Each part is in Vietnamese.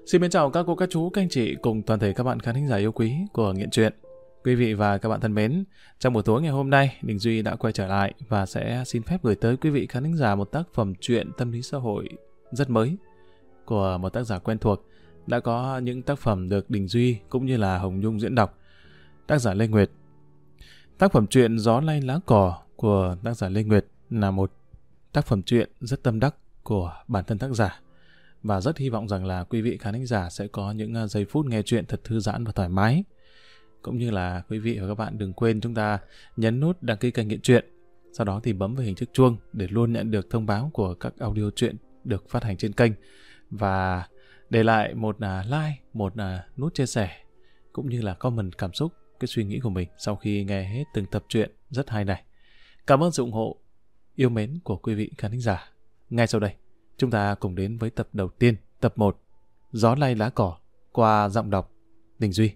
Xin mến chào các cô, các chú, các anh chị cùng toàn thể các bạn khán thính giả yêu quý của Nghiện Truyện. Quý vị và các bạn thân mến, trong buổi tối ngày hôm nay, Đình Duy đã quay trở lại và sẽ xin phép gửi tới quý vị khán thính giả một tác phẩm truyện tâm lý xã hội rất mới của một tác giả quen thuộc. Đã có những tác phẩm được Đình Duy cũng như là Hồng Nhung diễn đọc. Tác giả Lê Nguyệt. Tác phẩm truyện Gió lay lá cỏ của tác giả Lê Nguyệt là một tác phẩm truyện rất tâm đắc của bản thân tác giả. Và rất hy vọng rằng là quý vị khán thính giả sẽ có những giây phút nghe truyện thật thư giãn và thoải mái. Cũng như là quý vị và các bạn đừng quên chúng ta nhấn nút đăng ký kênh Nghiện Truyện. Sau đó thì bấm vào hình chiếc chuông để luôn nhận được thông báo của các audio truyện được phát hành trên kênh. Và để lại một like, một nút chia sẻ cũng như là comment cảm xúc, cái suy nghĩ của mình sau khi nghe hết từng tập truyện rất hay này. Cảm ơn sự ủng hộ yêu mến của quý vị khán thính giả. Ngay sau đây, chúng ta cùng đến với tập đầu tiên, tập 1, Gió lay lá cỏ, qua giọng đọc Đình Duy.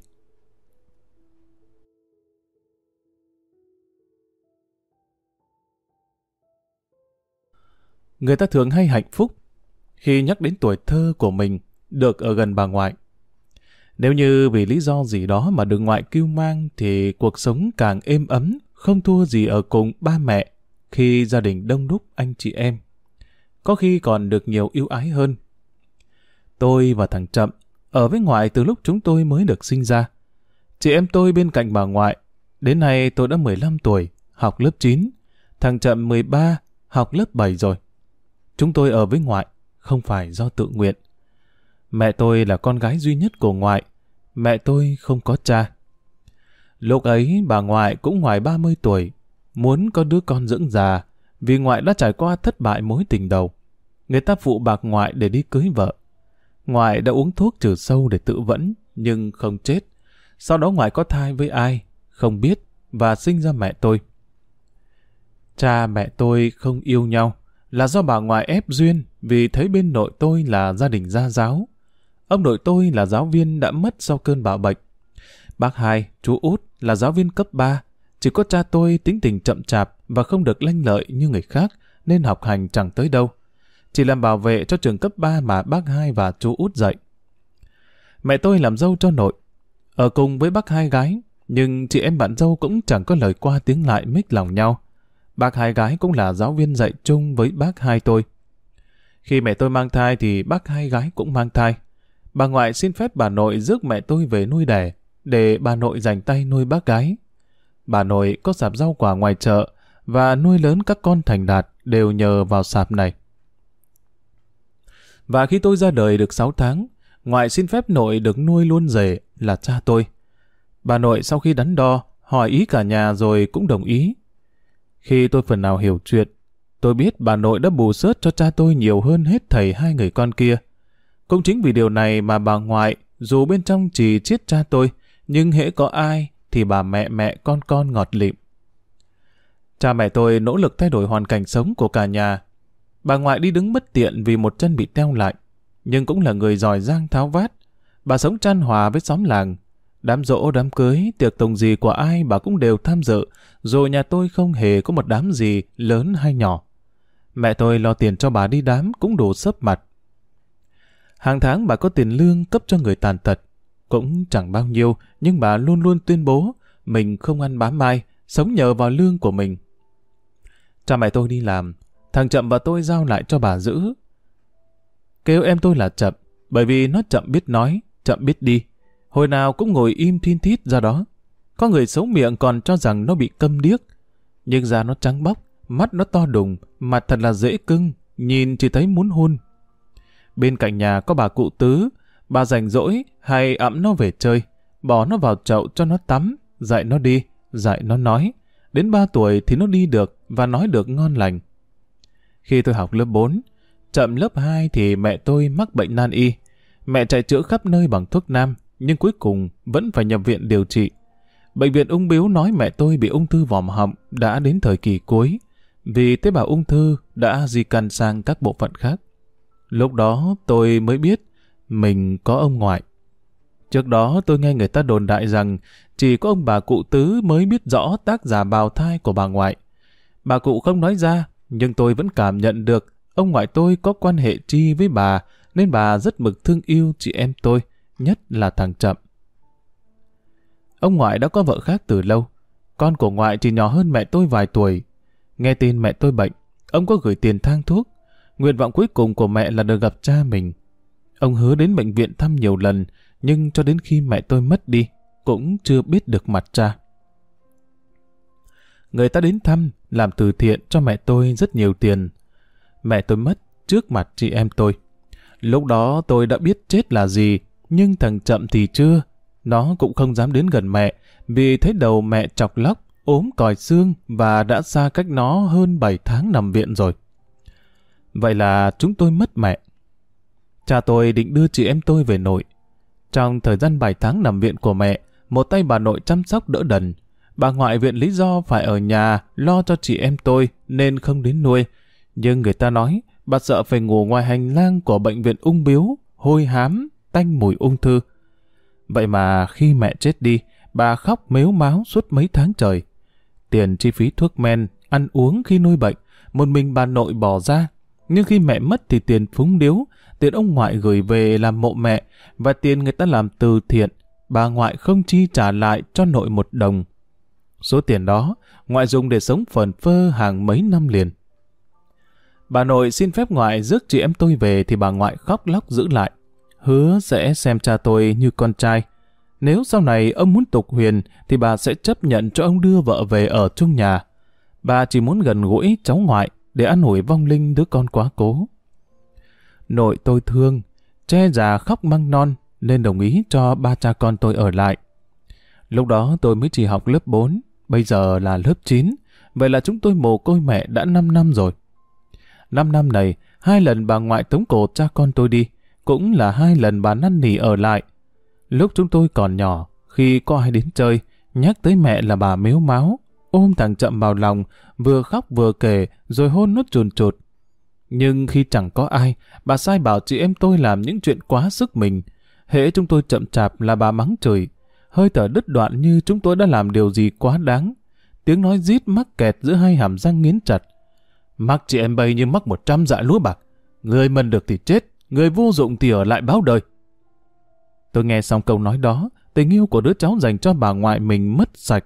Người ta thường hay hạnh phúc khi nhắc đến tuổi thơ của mình được ở gần bà ngoại. Nếu như vì lý do gì đó mà được ngoại cưu mang thì cuộc sống càng êm ấm, không thua gì ở cùng ba mẹ khi gia đình đông đúc anh chị em. Có khi còn được nhiều ưu ái hơn. Tôi và thằng Chậm ở với ngoại từ lúc chúng tôi mới được sinh ra. Chị em tôi bên cạnh bà ngoại. Đến nay tôi đã 15 tuổi, học lớp 9. Thằng Chậm 13, học lớp 7 rồi. Chúng tôi ở với ngoại, không phải do tự nguyện. Mẹ tôi là con gái duy nhất của ngoại. Mẹ tôi không có cha. Lúc ấy bà ngoại cũng ngoài 30 tuổi, muốn có đứa con dưỡng già, vì ngoại đã trải qua thất bại mối tình đầu. Người ta phụ bạc ngoại để đi cưới vợ. Ngoại đã uống thuốc trừ sâu để tự vẫn, nhưng không chết. Sau đó ngoại có thai với ai, không biết, và sinh ra mẹ tôi. Cha mẹ tôi không yêu nhau, là do bà ngoại ép duyên, vì thấy bên nội tôi là gia đình gia giáo. Ông nội tôi là giáo viên đã mất sau cơn bạo bệnh. Bác hai, chú út là giáo viên cấp 3. Chỉ có cha tôi tính tình chậm chạp và không được lanh lợi như người khác, nên học hành chẳng tới đâu. Chỉ làm bảo vệ cho trường cấp 3 mà bác hai và chú út dạy. Mẹ tôi làm dâu cho nội, ở cùng với bác hai gái, nhưng chị em bạn dâu cũng chẳng có lời qua tiếng lại mếch lòng nhau. Bác hai gái cũng là giáo viên dạy chung với bác hai tôi. Khi mẹ tôi mang thai thì bác hai gái cũng mang thai. Bà ngoại xin phép bà nội rước mẹ tôi về nuôi đẻ, để bà nội dành tay nuôi bác gái. Bà nội có sạp rau quả ngoài chợ và nuôi lớn các con thành đạt đều nhờ vào sạp này. Và khi tôi ra đời được 6 tháng, ngoại xin phép nội được nuôi luôn rể là cha tôi. Bà nội sau khi đắn đo, hỏi ý cả nhà rồi cũng đồng ý. Khi tôi phần nào hiểu chuyện, tôi biết bà nội đã bù xớt cho cha tôi nhiều hơn hết thảy hai người con kia. Cũng chính vì điều này mà bà ngoại, dù bên trong chỉ chiết cha tôi, nhưng hễ có ai thì bà mẹ con ngọt lịm. Cha mẹ tôi nỗ lực thay đổi hoàn cảnh sống của cả nhà. Bà ngoại đi đứng bất tiện vì một chân bị teo lại, nhưng cũng là người giỏi giang tháo vát. Bà sống chan hòa với xóm làng. Đám giỗ, đám cưới, tiệc tùng gì của ai bà cũng đều tham dự, rồi nhà tôi không hề có một đám gì lớn hay nhỏ. Mẹ tôi lo tiền cho bà đi đám cũng đủ xấp mặt. Hàng tháng bà có tiền lương cấp cho người tàn tật. Cũng chẳng bao nhiêu, nhưng bà luôn luôn tuyên bố mình không ăn bám ai, sống nhờ vào lương của mình. Cha mẹ tôi đi làm, thằng Chậm và tôi giao lại cho bà giữ. Kêu em tôi là Chậm, bởi vì nó chậm biết nói, chậm biết đi. Hồi nào cũng ngồi im thin thít ra đó. Có người xấu miệng còn cho rằng nó bị câm điếc. Nhưng da nó trắng bóc, mắt nó to đùng, mặt thật là dễ cưng, nhìn chỉ thấy muốn hôn. Bên cạnh nhà có bà cụ Tứ, bà rảnh rỗi hay ẵm nó về chơi, bỏ nó vào chậu cho nó tắm, dạy nó đi, dạy nó nói. Đến 3 tuổi thì nó đi được và nói được ngon lành. Khi tôi học lớp 4, Chậm lớp 2 thì mẹ tôi mắc bệnh nan y. Mẹ chạy chữa khắp nơi bằng thuốc nam, nhưng cuối cùng vẫn phải nhập viện điều trị. Bệnh viện ung bướu nói mẹ tôi bị ung thư vòm họng đã đến thời kỳ cuối, vì tế bào ung thư đã di căn sang các bộ phận khác. Lúc đó tôi mới biết mình có ông ngoại. Trước đó tôi nghe người ta đồn đại rằng chỉ có ông bà cụ Tứ mới biết rõ tác giả bào thai của bà ngoại. Bà cụ không nói ra, nhưng tôi vẫn cảm nhận được ông ngoại tôi có quan hệ chi với bà, nên bà rất mực thương yêu chị em tôi, nhất là thằng Chậm. Ông ngoại đã có vợ khác từ lâu. Con của ngoại chỉ nhỏ hơn mẹ tôi vài tuổi. Nghe tin mẹ tôi bệnh, ông có gửi tiền thang thuốc. Nguyện vọng cuối cùng của mẹ là được gặp cha mình. Ông hứa đến bệnh viện thăm nhiều lần, nhưng cho đến khi mẹ tôi mất đi, cũng chưa biết được mặt cha. Người ta đến thăm, làm từ thiện cho mẹ tôi rất nhiều tiền. Mẹ tôi mất trước mặt chị em tôi. Lúc đó tôi đã biết chết là gì, nhưng thằng Chậm thì chưa. Nó cũng không dám đến gần mẹ, vì thấy đầu mẹ chọc lóc, ốm còi xương và đã xa cách nó hơn 7 tháng nằm viện rồi. Vậy là chúng tôi mất mẹ. Cha tôi định đưa chị em tôi về nội. Trong thời gian 7 tháng nằm viện của mẹ, một tay bà nội chăm sóc đỡ đần. Bà ngoại viện lý do phải ở nhà lo cho chị em tôi nên không đến nuôi. Nhưng người ta nói bà sợ phải ngủ ngoài hành lang của bệnh viện ung biếu, hôi hám, tanh mùi ung thư. Vậy mà khi mẹ chết đi, bà khóc mếu máo suốt mấy tháng trời. Tiền chi phí thuốc men, ăn uống khi nuôi bệnh, một mình bà nội bỏ ra. Nhưng khi mẹ mất thì tiền phúng điếu, tiền ông ngoại gửi về làm mộ mẹ và tiền người ta làm từ thiện, bà ngoại không chi trả lại cho nội một đồng. Số tiền đó, ngoại dùng để sống phờn phơ hàng mấy năm liền. Bà nội xin phép ngoại rước chị em tôi về thì bà ngoại khóc lóc giữ lại. Hứa sẽ xem cha tôi như con trai. Nếu sau này ông muốn tục huyền thì bà sẽ chấp nhận cho ông đưa vợ về ở chung nhà. Bà chỉ muốn gần gũi cháu ngoại để an ủi vong linh đứa con quá cố. Nội tôi thương, che già khóc măng non nên đồng ý cho ba cha con tôi ở lại. Lúc đó tôi mới chỉ học lớp 4, bây giờ là lớp 9, vậy là chúng tôi mồ côi mẹ đã 5 năm rồi. 5 năm này, 2 lần bà ngoại tống cổ cha con tôi đi, cũng là 2 lần bà năn nỉ ở lại. Lúc chúng tôi còn nhỏ, khi có ai đến chơi, nhắc tới mẹ là bà mếu máo, ôm thằng Chậm vào lòng, vừa khóc vừa kể, rồi hôn nó chùn chụt. Nhưng khi chẳng có ai, bà sai bảo chị em tôi làm những chuyện quá sức mình. Hễ chúng tôi chậm chạp là bà mắng chửi, hơi thở đứt đoạn như chúng tôi đã làm điều gì quá đáng. Tiếng nói rít mắc kẹt giữa hai hàm răng nghiến chặt. Mắc chị em bay như mắc 100 dạ lúa bạc. Người mần được thì chết, người vô dụng thì ở lại báo đời. Tôi nghe xong câu nói đó, tình yêu của đứa cháu dành cho bà ngoại mình mất sạch.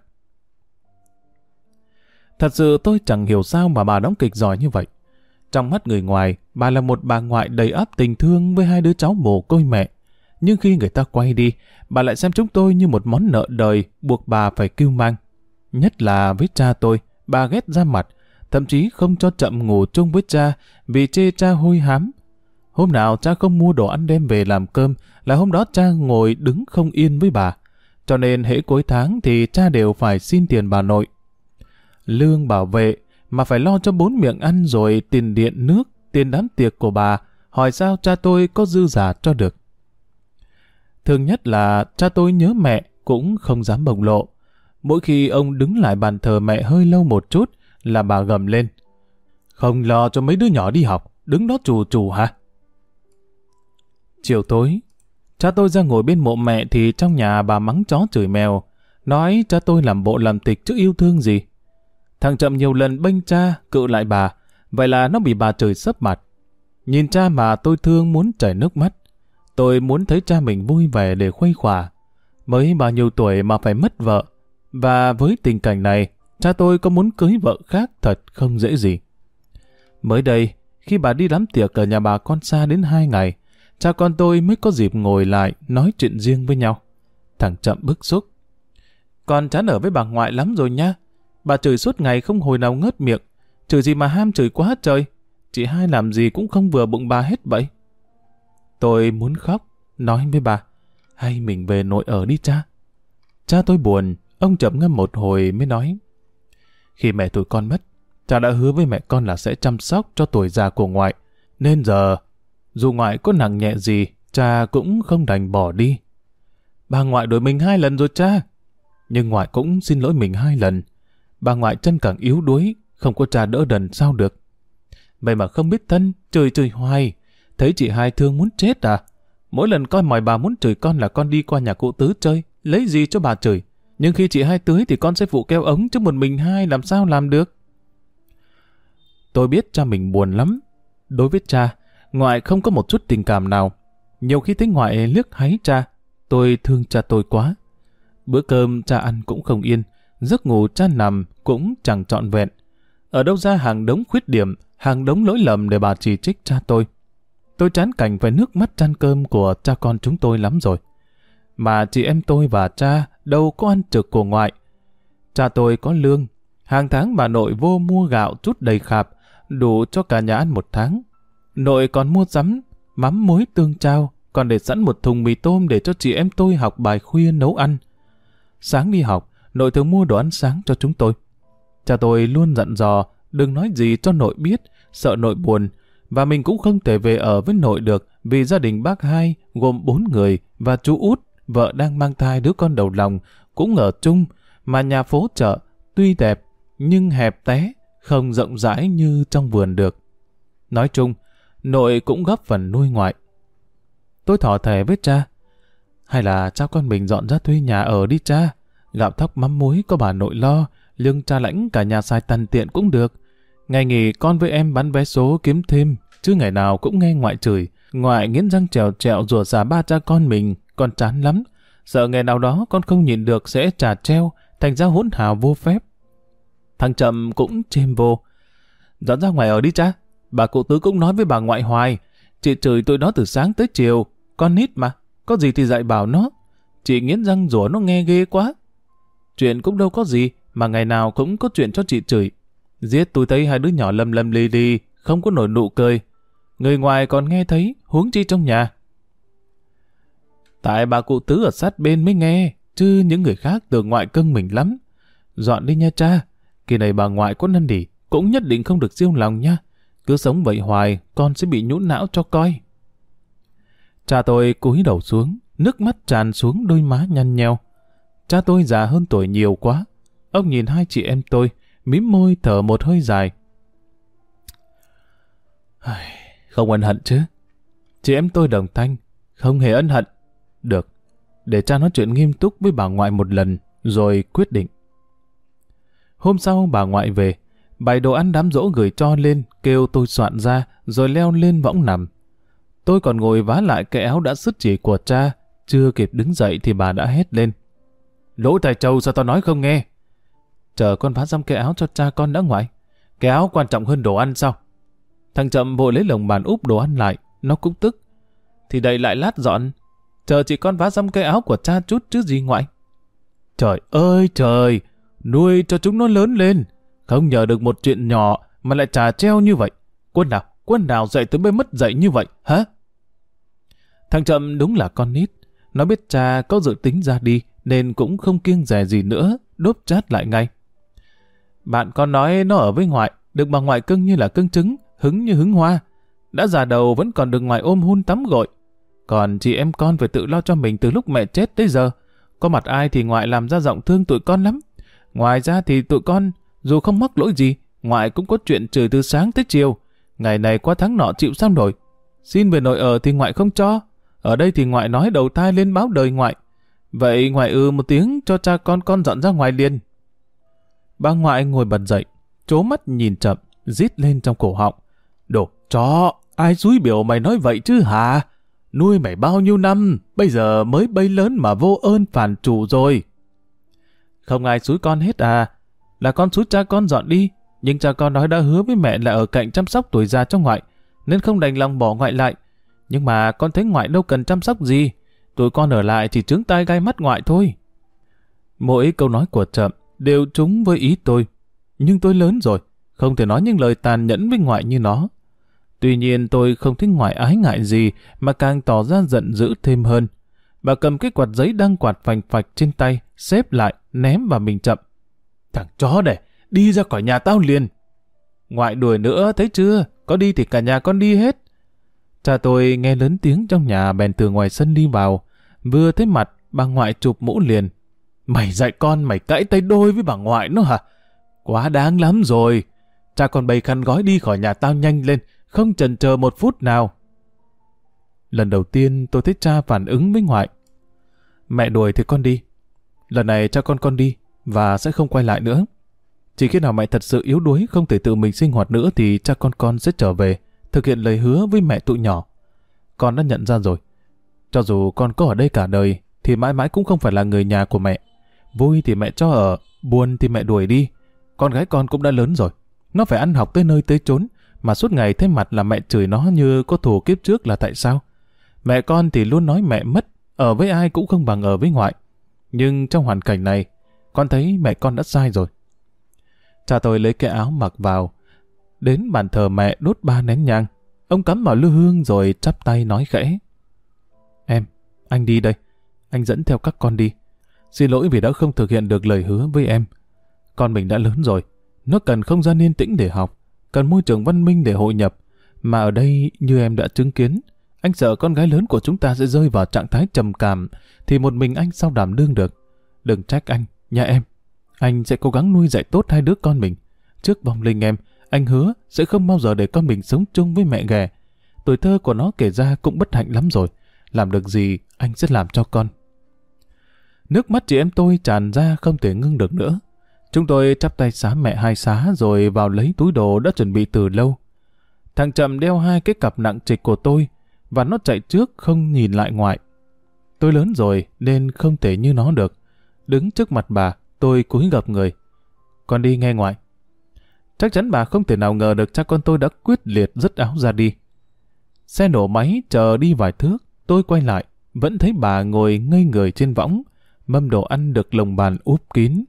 Thật sự tôi chẳng hiểu sao mà bà đóng kịch giỏi như vậy. Trong mắt người ngoài, bà là một bà ngoại đầy ắp tình thương với 2 đứa cháu mồ côi mẹ. Nhưng khi người ta quay đi, bà lại xem chúng tôi như một món nợ đời buộc bà phải cưu mang. Nhất là với cha tôi, bà ghét ra mặt, thậm chí không cho Chậm ngủ chung với cha vì chê cha hôi hám. Hôm nào cha không mua đồ ăn đem về làm cơm là hôm đó cha ngồi đứng không yên với bà. Cho nên hễ cuối tháng thì cha đều phải xin tiền bà nội. Lương bảo vệ mà phải lo cho 4 miệng ăn rồi tiền điện nước, tiền đám tiệc của bà, hỏi sao cha tôi có dư giả cho được. Thường nhất là cha tôi nhớ mẹ cũng không dám bộc lộ. Mỗi khi ông đứng lại bàn thờ mẹ hơi lâu một chút là bà gầm lên. Không lo cho mấy đứa nhỏ đi học, đứng đó trù trù hả? Chiều tối, cha tôi ra ngồi bên mộ mẹ thì trong nhà bà mắng chó chửi mèo, nói cha tôi làm bộ làm tịch chứ yêu thương gì. Thằng Chậm nhiều lần bênh cha, cự lại bà, vậy là nó bị bà chửi sấp mặt. Nhìn cha mà tôi thương muốn chảy nước mắt. Tôi muốn thấy cha mình vui vẻ để khuây khỏa. Mới bao nhiêu tuổi mà phải mất vợ, và với tình cảnh này, cha tôi có muốn cưới vợ khác thật không dễ gì. Mới đây, khi bà đi đám tiệc ở nhà bà con xa đến 2 ngày, cha con tôi mới có dịp ngồi lại nói chuyện riêng với nhau. Thằng Chậm bức xúc. Con chán ở với bà ngoại lắm rồi nha. Bà chửi suốt ngày không hồi nào ngớt miệng. Chửi gì mà ham chửi quá trời. Chị hai làm gì cũng không vừa bụng bà hết vậy. Tôi muốn khóc, nói với bà. Hay mình về nội ở đi cha. Cha tôi buồn, ông Chậm ngâm một hồi mới nói. Khi mẹ tụi con mất, cha đã hứa với mẹ con là sẽ chăm sóc cho tuổi già của ngoại. Nên giờ, dù ngoại có nặng nhẹ gì, cha cũng không đành bỏ đi. Bà ngoại đổi mình 2 lần rồi cha. Nhưng ngoại cũng xin lỗi mình 2 lần. Bà ngoại chân càng yếu đuối, không có cha đỡ đần sao được. Vậy mà không biết thân, chửi hoài. Thấy chị hai thương muốn chết à? Mỗi lần coi mỏi bà muốn chửi con là con đi qua nhà cụ Tứ chơi, lấy gì cho bà chửi. Nhưng khi chị hai tưới thì con sẽ phụ keo ống, chứ một mình hai làm sao làm được. Tôi biết cha mình buồn lắm. Đối với cha, Ngoại không có một chút tình cảm nào. Nhiều khi thấy ngoại liếc háy cha, tôi thương cha tôi quá. Bữa cơm cha ăn cũng không yên, giấc ngủ cha nằm cũng chẳng trọn vẹn. Ở đâu ra hàng đống khuyết điểm, hàng đống lỗi lầm để bà chỉ trích cha tôi. Tôi chán cảnh phải nước mắt chan cơm của cha con chúng tôi lắm rồi. Mà chị em tôi và cha đâu có ăn trực của ngoại. Cha tôi có lương, hàng tháng bà nội vô mua gạo trút đầy khạp, đủ cho cả nhà ăn một tháng. Nội còn mua sắm, mắm muối tương trao, còn để sẵn một thùng mì tôm để cho chị em tôi học bài khuya nấu ăn. Sáng đi học, nội thường mua đồ ăn sáng cho chúng tôi. Cha tôi luôn dặn dò, đừng nói gì cho nội biết, sợ nội buồn, và mình cũng không thể về ở với nội được vì gia đình bác hai gồm 4 người và chú út, vợ đang mang thai đứa con đầu lòng, cũng ở chung, mà nhà phố chợ tuy đẹp nhưng hẹp té, không rộng rãi như trong vườn được. Nói chung, nội cũng góp phần nuôi ngoại. Tôi thỏ thẻ với cha, hay là cha con mình dọn ra thuê nhà ở đi cha, gạo thóc mắm muối có bà nội lo, lương cha lãnh cả nhà xài tằn tiện cũng được. Ngày nghỉ con với em bán vé số kiếm thêm, chứ ngày nào cũng nghe ngoại chửi, ngoại nghiến răng trèo trẹo rủa xả ba cha con mình, con chán lắm. Sợ ngày nào đó con không nhịn được sẽ trả treo, thành ra hỗn hào vô phép. Thằng Chậm cũng chêm vô. Dọn ra ngoài ở đi cha, bà cụ Tứ cũng nói với bà ngoại hoài, chị chửi tụi nó từ sáng tới chiều, con nít mà, có gì thì dạy bảo nó. Chị nghiến răng rủa nó nghe ghê quá. Chuyện cũng đâu có gì, mà ngày nào cũng có chuyện cho chị chửi. Giết tôi thấy hai đứa nhỏ lầm lầm lì lì, không có nổi nụ cười. Người ngoài còn nghe thấy, huống chi trong nhà. Tại bà cụ Tứ ở sát bên mới nghe, chứ những người khác tưởng ngoại cưng mình lắm. Dọn đi nha cha, kỳ này bà ngoại có năn nỉ, cũng nhất định không được siêu lòng nha. Cứ sống vậy hoài, con sẽ bị nhũn não cho coi. Cha tôi cúi đầu xuống, nước mắt tràn xuống đôi má nhăn nheo. Cha tôi già hơn tuổi nhiều quá. Ông nhìn hai chị em tôi, mím môi thở một hơi dài. Không ân hận chứ? Chị em tôi đồng thanh, không hề ân hận. Được, để cha nói chuyện nghiêm túc với bà ngoại một lần, rồi quyết định. Hôm sau bà ngoại về, bày đồ ăn đám giỗ gửi cho lên, kêu tôi soạn ra, rồi leo lên võng nằm. Tôi còn ngồi vá lại cái áo đã sứt chỉ của cha, chưa kịp đứng dậy thì bà đã hét lên. Lỗ tài trâu sao tao nói không nghe? Chờ con vá xong cái áo cho cha con đã ngoại. Cái áo quan trọng hơn đồ ăn sao? Thằng Chậm vội lấy lồng bàn úp đồ ăn lại, nó cũng tức. Thì đậy lại lát dọn, chờ chị con vá xong cái áo của cha chút chứ gì ngoại. Trời ơi trời, nuôi cho chúng nó lớn lên, không nhờ được một chuyện nhỏ mà lại trà treo như vậy. Quân nào dạy tới bây mất dạy như vậy, hả? Thằng Chậm đúng là con nít, nó biết cha có dự tính ra đi nên cũng không kiêng dè gì nữa, đốp chát lại ngay. Bạn con nói nó ở với ngoại, được bà ngoại cưng như là cưng trứng, hứng như hứng hoa. Đã già đầu vẫn còn được ngoại ôm hun tắm gội. Còn chị em con phải tự lo cho mình từ lúc mẹ chết tới giờ. Có mặt ai thì ngoại làm ra giọng thương tụi con lắm. Ngoài ra thì tụi con, dù không mắc lỗi gì, ngoại cũng có chuyện chửi từ sáng tới chiều. Ngày này qua tháng nọ chịu sao nổi. Xin về nội ở thì ngoại không cho. Ở đây thì ngoại nói đầu thai lên báo đời ngoại. Vậy ngoại một tiếng cho cha con dọn ra ngoài liền. Bà ngoại ngồi bật dậy, trố mắt nhìn Chậm, rít lên trong cổ họng. Đồ chó, ai xúi biểu mày nói vậy chứ hả? Nuôi mày bao nhiêu năm, bây giờ mới bấy lớn mà vô ơn phản chủ rồi. Không ai xúi con hết à, là con xúi cha con dọn đi, nhưng cha con nói đã hứa với mẹ là ở cạnh chăm sóc tuổi già cho ngoại, nên không đành lòng bỏ ngoại lại. Nhưng mà con thấy ngoại đâu cần chăm sóc gì, tụi con ở lại chỉ chướng tai gai mắt ngoại thôi. Mỗi câu nói của Chậm đều trúng với ý tôi, nhưng tôi lớn rồi, không thể nói những lời tàn nhẫn với ngoại như nó. Tuy nhiên tôi không thích ngoại ái ngại gì mà càng tỏ ra giận dữ thêm hơn. Bà cầm cái quạt giấy đang quạt phành phạch trên tay, xếp lại, ném vào mình Chậm. Thằng chó đẻ, đi ra khỏi nhà tao liền. Ngoại đuổi nữa, thấy chưa? Có đi thì cả nhà con đi hết. Cha tôi nghe lớn tiếng trong nhà bèn từ ngoài sân đi vào. Vừa thấy mặt, bà ngoại chụp mũ liền. Mày dạy con mày cãi tay đôi với bà ngoại nó hả? Quá đáng lắm rồi. Cha con bày khăn gói đi khỏi nhà tao nhanh lên, không chần chờ một phút nào. Lần đầu tiên tôi thấy cha phản ứng với ngoại. Mẹ đuổi thì con đi. Lần này cha con đi và sẽ không quay lại nữa. Chỉ khi nào mẹ thật sự yếu đuối không thể tự mình sinh hoạt nữa thì cha con sẽ trở về. thực hiện lời hứa với mẹ tụi nhỏ. Con đã nhận ra rồi. Cho dù con có ở đây cả đời, thì mãi mãi cũng không phải là người nhà của mẹ. Vui thì mẹ cho ở, buồn thì mẹ đuổi đi. Con gái con cũng đã lớn rồi. Nó phải ăn học tới nơi tới chốn, mà suốt ngày thấy mặt là mẹ chửi nó như có thù kiếp trước là tại sao? Mẹ con thì luôn nói mẹ mất, ở với ai cũng không bằng ở với ngoại. Nhưng trong hoàn cảnh này, con thấy mẹ con đã sai rồi. Cha tôi lấy cái áo mặc vào, đến bàn thờ mẹ đốt 3 nén nhang. Ông cắm vào lư hương rồi chắp tay nói khẽ: Em, anh đi đây. Anh dẫn theo các con đi. Xin lỗi vì đã không thực hiện được lời hứa với em. Con mình đã lớn rồi. Nó cần không gian yên tĩnh để học, cần môi trường văn minh để hội nhập. Mà ở đây như em đã chứng kiến, anh sợ con gái lớn của chúng ta sẽ rơi vào trạng thái trầm cảm, thì một mình anh sao đảm đương được. Đừng trách anh, nhà em. Anh sẽ cố gắng nuôi dạy tốt 2 đứa con mình. Trước vong linh em, anh hứa sẽ không bao giờ để con mình sống chung với mẹ ghẻ. Tuổi thơ của nó kể ra cũng bất hạnh lắm rồi. Làm được gì, anh sẽ làm cho con. Nước mắt chị em tôi tràn ra không thể ngưng được nữa. Chúng tôi chắp tay xá mẹ 2 xá rồi vào lấy túi đồ đã chuẩn bị từ lâu. Thằng Trầm đeo 2 cái cặp nặng trịch của tôi, và nó chạy trước không nhìn lại ngoại. Tôi lớn rồi nên không thể như nó được. Đứng trước mặt bà, tôi cúi gập người. Con đi nghe ngoại. Chắc chắn bà không thể nào ngờ được cha con tôi đã quyết liệt dứt áo ra đi. Xe nổ máy chờ đi vài thước, tôi quay lại, vẫn thấy bà ngồi ngây người trên võng, mâm đồ ăn được lồng bàn úp kín.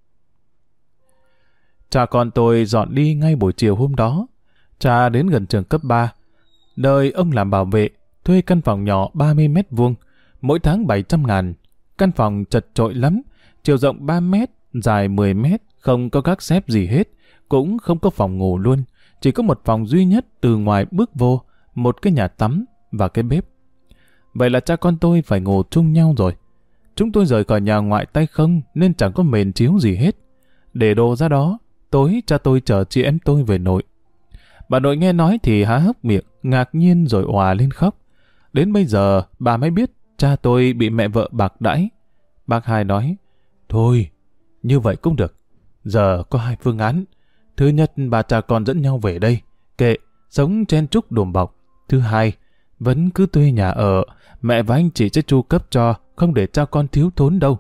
Cha con tôi dọn đi ngay buổi chiều hôm đó. Cha đến gần trường cấp 3, nơi ông làm bảo vệ, thuê căn phòng nhỏ 30 mét vuông, mỗi tháng 700.000. Căn phòng chật chội lắm, chiều rộng 3 mét, dài 10 mét, không có gác xép gì hết, cũng không có phòng ngủ luôn, chỉ có một phòng duy nhất từ ngoài bước vô, một cái nhà tắm và cái bếp. Vậy là cha con tôi phải ngủ chung nhau rồi. Chúng tôi rời khỏi nhà ngoại tay không nên chẳng có mền chiếu gì hết. Để đồ ra đó, tối cha tôi chở chị em tôi về nội. Bà nội nghe nói thì há hốc miệng, ngạc nhiên rồi òa lên khóc. Đến bây giờ bà mới biết cha tôi bị mẹ vợ bạc đãi. Bác Hai nói, thôi, như vậy cũng được. Giờ có 2 phương án. Thứ nhất, bà cha con dẫn nhau về đây, kệ, sống chen chúc đùm bọc. Thứ hai, vẫn cứ thuê nhà ở, mẹ và anh chị sẽ chu cấp cho, không để cha con thiếu thốn đâu.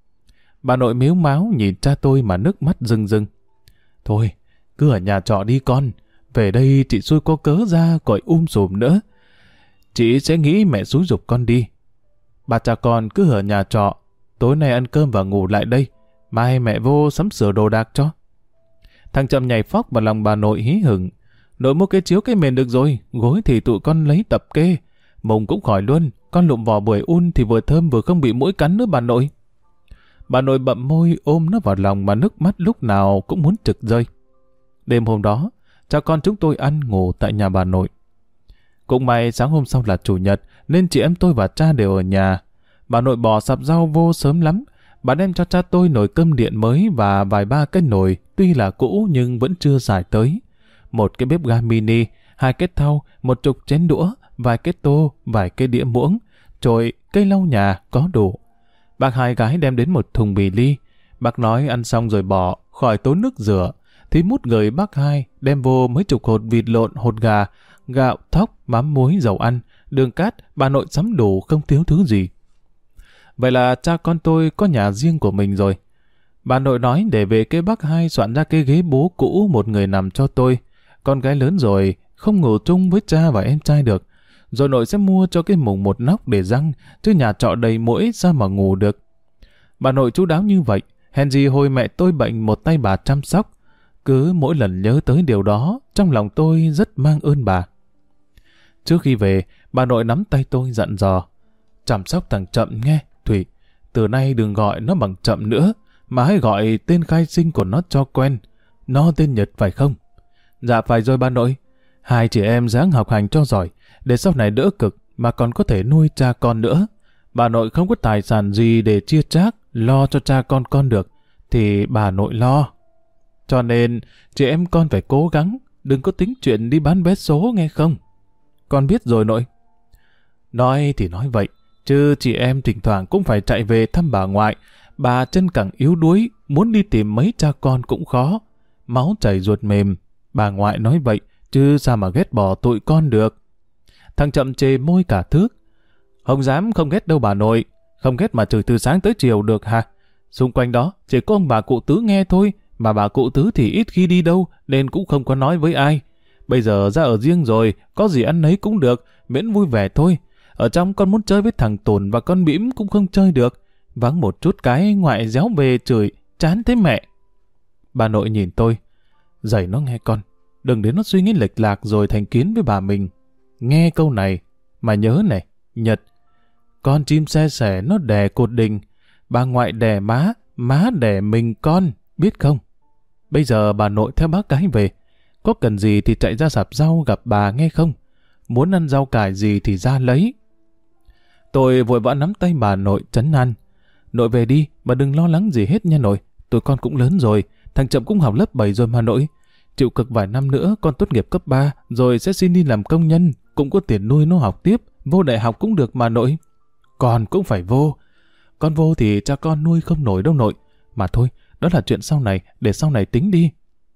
Bà nội mếu máo nhìn cha tôi mà nước mắt rưng rưng. Thôi, cứ ở nhà trọ đi con, về đây chị xui có cớ ra còi sùm nữa. Chị sẽ nghĩ mẹ xúi giục con đi. Bà cha con cứ ở nhà trọ, tối nay ăn cơm và ngủ lại đây, mai mẹ vô sắm sửa đồ đạc cho. Thằng Trầm nhảy phóc vào lòng bà nội hí hửng. Nội mua cái chiếu cái mền được rồi, gối thì tụi con lấy tập kê. Mùng cũng khỏi luôn, con lụm vỏ bưởi thì vừa thơm vừa không bị muỗi cắn nữa bà nội. Bà nội bậm môi ôm nó vào lòng mà nước mắt lúc nào cũng muốn trực rơi. Đêm hôm đó, cha con chúng tôi ăn ngủ tại nhà bà nội. Cũng may sáng hôm sau là chủ nhật nên chị em tôi và cha đều ở nhà. Bà nội bò sạp rau vô sớm lắm. Bà đem cho cha tôi nồi cơm điện mới và vài 3 cái nồi, tuy là cũ nhưng vẫn chưa xài tới. Một cái bếp ga mini, 2 cái thau, 10 chén đũa, vài cái tô, vài cái đĩa muỗng, chổi, cây lau nhà có đủ. Bác Hai gái đem đến 1 thùng bì ly. Bác nói ăn xong rồi bỏ, khỏi tốn nước rửa. Thì mút người bác Hai đem vô mấy chục hột vịt lộn, hột gà, gạo, thóc, mắm muối, dầu ăn, đường cát, bà nội sắm đủ không thiếu thứ gì. Vậy là cha con tôi có nhà riêng của mình rồi. Bà nội nói để về cái bác Hai soạn ra cái ghế bố cũ một người nằm cho tôi. Con gái lớn rồi, không ngủ chung với cha và em trai được. Rồi nội sẽ mua cho cái mùng một nóc để răng, chứ nhà trọ đầy muỗi sao mà ngủ được. Bà nội chu đáo như vậy, hèn gì hồi mẹ tôi bệnh một tay bà chăm sóc. Cứ mỗi lần nhớ tới điều đó, trong lòng tôi rất mang ơn bà. Trước khi về, bà nội nắm tay tôi dặn dò. Chăm sóc thằng Trậm nghe, Thủy. Từ nay đừng gọi nó bằng Trậm nữa, mà hãy gọi tên khai sinh của nó cho quen. Nó tên Nhật phải không? Dạ phải rồi bà nội. 2 chị em ráng học hành cho giỏi, để sau này đỡ cực mà còn có thể nuôi cha con nữa. Bà nội không có tài sản gì để chia chác, lo cho cha con được, thì bà nội lo. Cho nên, chị em con phải cố gắng, đừng có tính chuyện đi bán vé số nghe không? Con biết rồi nội. Nói thì nói vậy, chứ chị em thỉnh thoảng cũng phải chạy về thăm bà ngoại. Bà chân cẳng yếu đuối, muốn đi tìm mấy cha con cũng khó. Máu chảy ruột mềm. Bà ngoại nói vậy, chứ sao mà ghét bỏ tụi con được. Thằng Chậm chề môi cả thước. Không dám không ghét đâu bà nội, không ghét mà chửi từ sáng tới chiều được hả? Xung quanh đó chỉ có ông bà cụ Tứ nghe thôi, mà bà cụ Tứ thì ít khi đi đâu nên cũng không có nói với ai. Bây giờ ra ở riêng rồi, có gì ăn nấy cũng được, miễn vui vẻ thôi. Ở trong con muốn chơi với thằng Tồn và con Bỉm cũng không chơi được. Vắng một chút cái ngoại réo về chửi, chán thế mẹ. Bà nội nhìn tôi. Dạy nó nghe con, đừng để nó suy nghĩ lệch lạc rồi thành kiến với bà mình. Nghe câu này, mà nhớ này, Nhật. Con chim xe sẻ nó đẻ cột đình, bà ngoại đẻ má, má đẻ mình con, biết không? Bây giờ bà nội theo bác cái về, có cần gì thì chạy ra sạp rau gặp bà nghe không? Muốn ăn rau cải gì thì ra lấy. Tôi vội vã nắm tay bà nội trấn an. Nội về đi, mà đừng lo lắng gì hết nha nội. Tụi con cũng lớn rồi, thằng Chậm cũng học lớp 7 rồi mà nội. Chịu cực vài năm nữa con tốt nghiệp cấp 3 rồi sẽ xin đi làm công nhân, cũng có tiền nuôi nó học tiếp, vô đại học cũng được mà nội. Con cũng phải vô. Con vô thì cha con nuôi không nổi đâu nội. Mà thôi, đó là chuyện sau này, để sau này tính đi.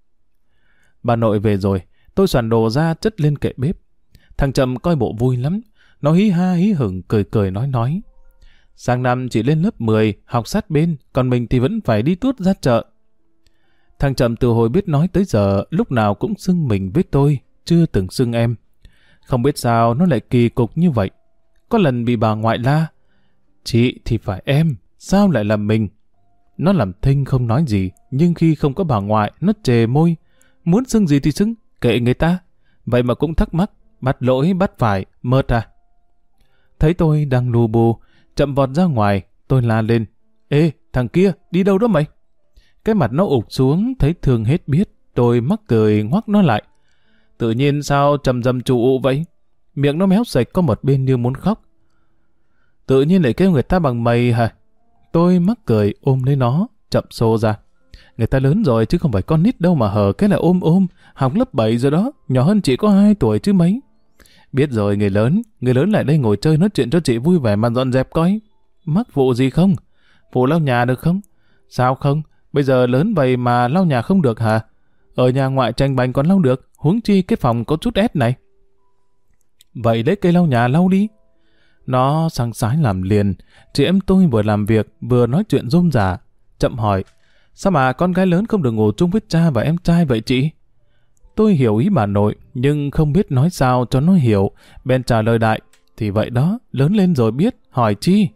Bà nội về rồi, tôi soạn đồ ra chất lên kệ bếp. Thằng Chậm coi bộ vui lắm. Nó hí ha hí hửng cười cười nói. Sang năm chỉ lên lớp 10, học sát bên, còn mình thì vẫn phải đi tuốt ra chợ. Thằng Chậm từ hồi biết nói tới giờ, lúc nào cũng xưng mình với tôi, chưa từng xưng em. Không biết sao nó lại kỳ cục như vậy. Có lần bị bà ngoại la. Chị thì phải em, sao lại là mình? Nó làm thinh không nói gì, nhưng khi không có bà ngoại, nó chề môi. Muốn xưng gì thì xưng, kệ người ta. Vậy mà cũng thắc mắc, bắt lỗi bắt phải, mệt à? Thấy tôi đang lù bù, Chậm vọt ra ngoài, tôi la lên. Ê, thằng kia, đi đâu đó mày? Cái mặt nó ụp xuống, thấy thương hết biết, tôi mắc cười ngoắc nó lại. Tự nhiên sao trầm rầm trụ vậy? Miệng nó méo sạch có một bên như muốn khóc. Tự nhiên lại kêu người ta bằng mày hả? Tôi mắc cười ôm lấy nó, Chậm xô ra. Người ta lớn rồi chứ không phải con nít đâu mà hở cái là ôm, học lớp 7 rồi đó, nhỏ hơn chị có 2 tuổi chứ mấy. Biết rồi người lớn lại đây ngồi chơi nói chuyện cho chị vui vẻ mà dọn dẹp coi. Mắc vụ gì không? Phụ lau nhà được không? Sao không? Bây giờ lớn vậy mà lau nhà không được hả? Ở nhà ngoại tranh bành còn lau được, huống chi cái phòng có chút ép này. Vậy lấy cây lau nhà lau đi. Nó sang sái làm liền. Chị em tôi vừa làm việc vừa nói chuyện rôm rả. Chậm hỏi, sao mà con gái lớn không được ngủ chung với cha và em trai vậy chị? Tôi hiểu ý bà nội, nhưng không biết nói sao cho nó hiểu. Bèn trả lời đại, thì vậy đó, lớn lên rồi biết, hỏi chi?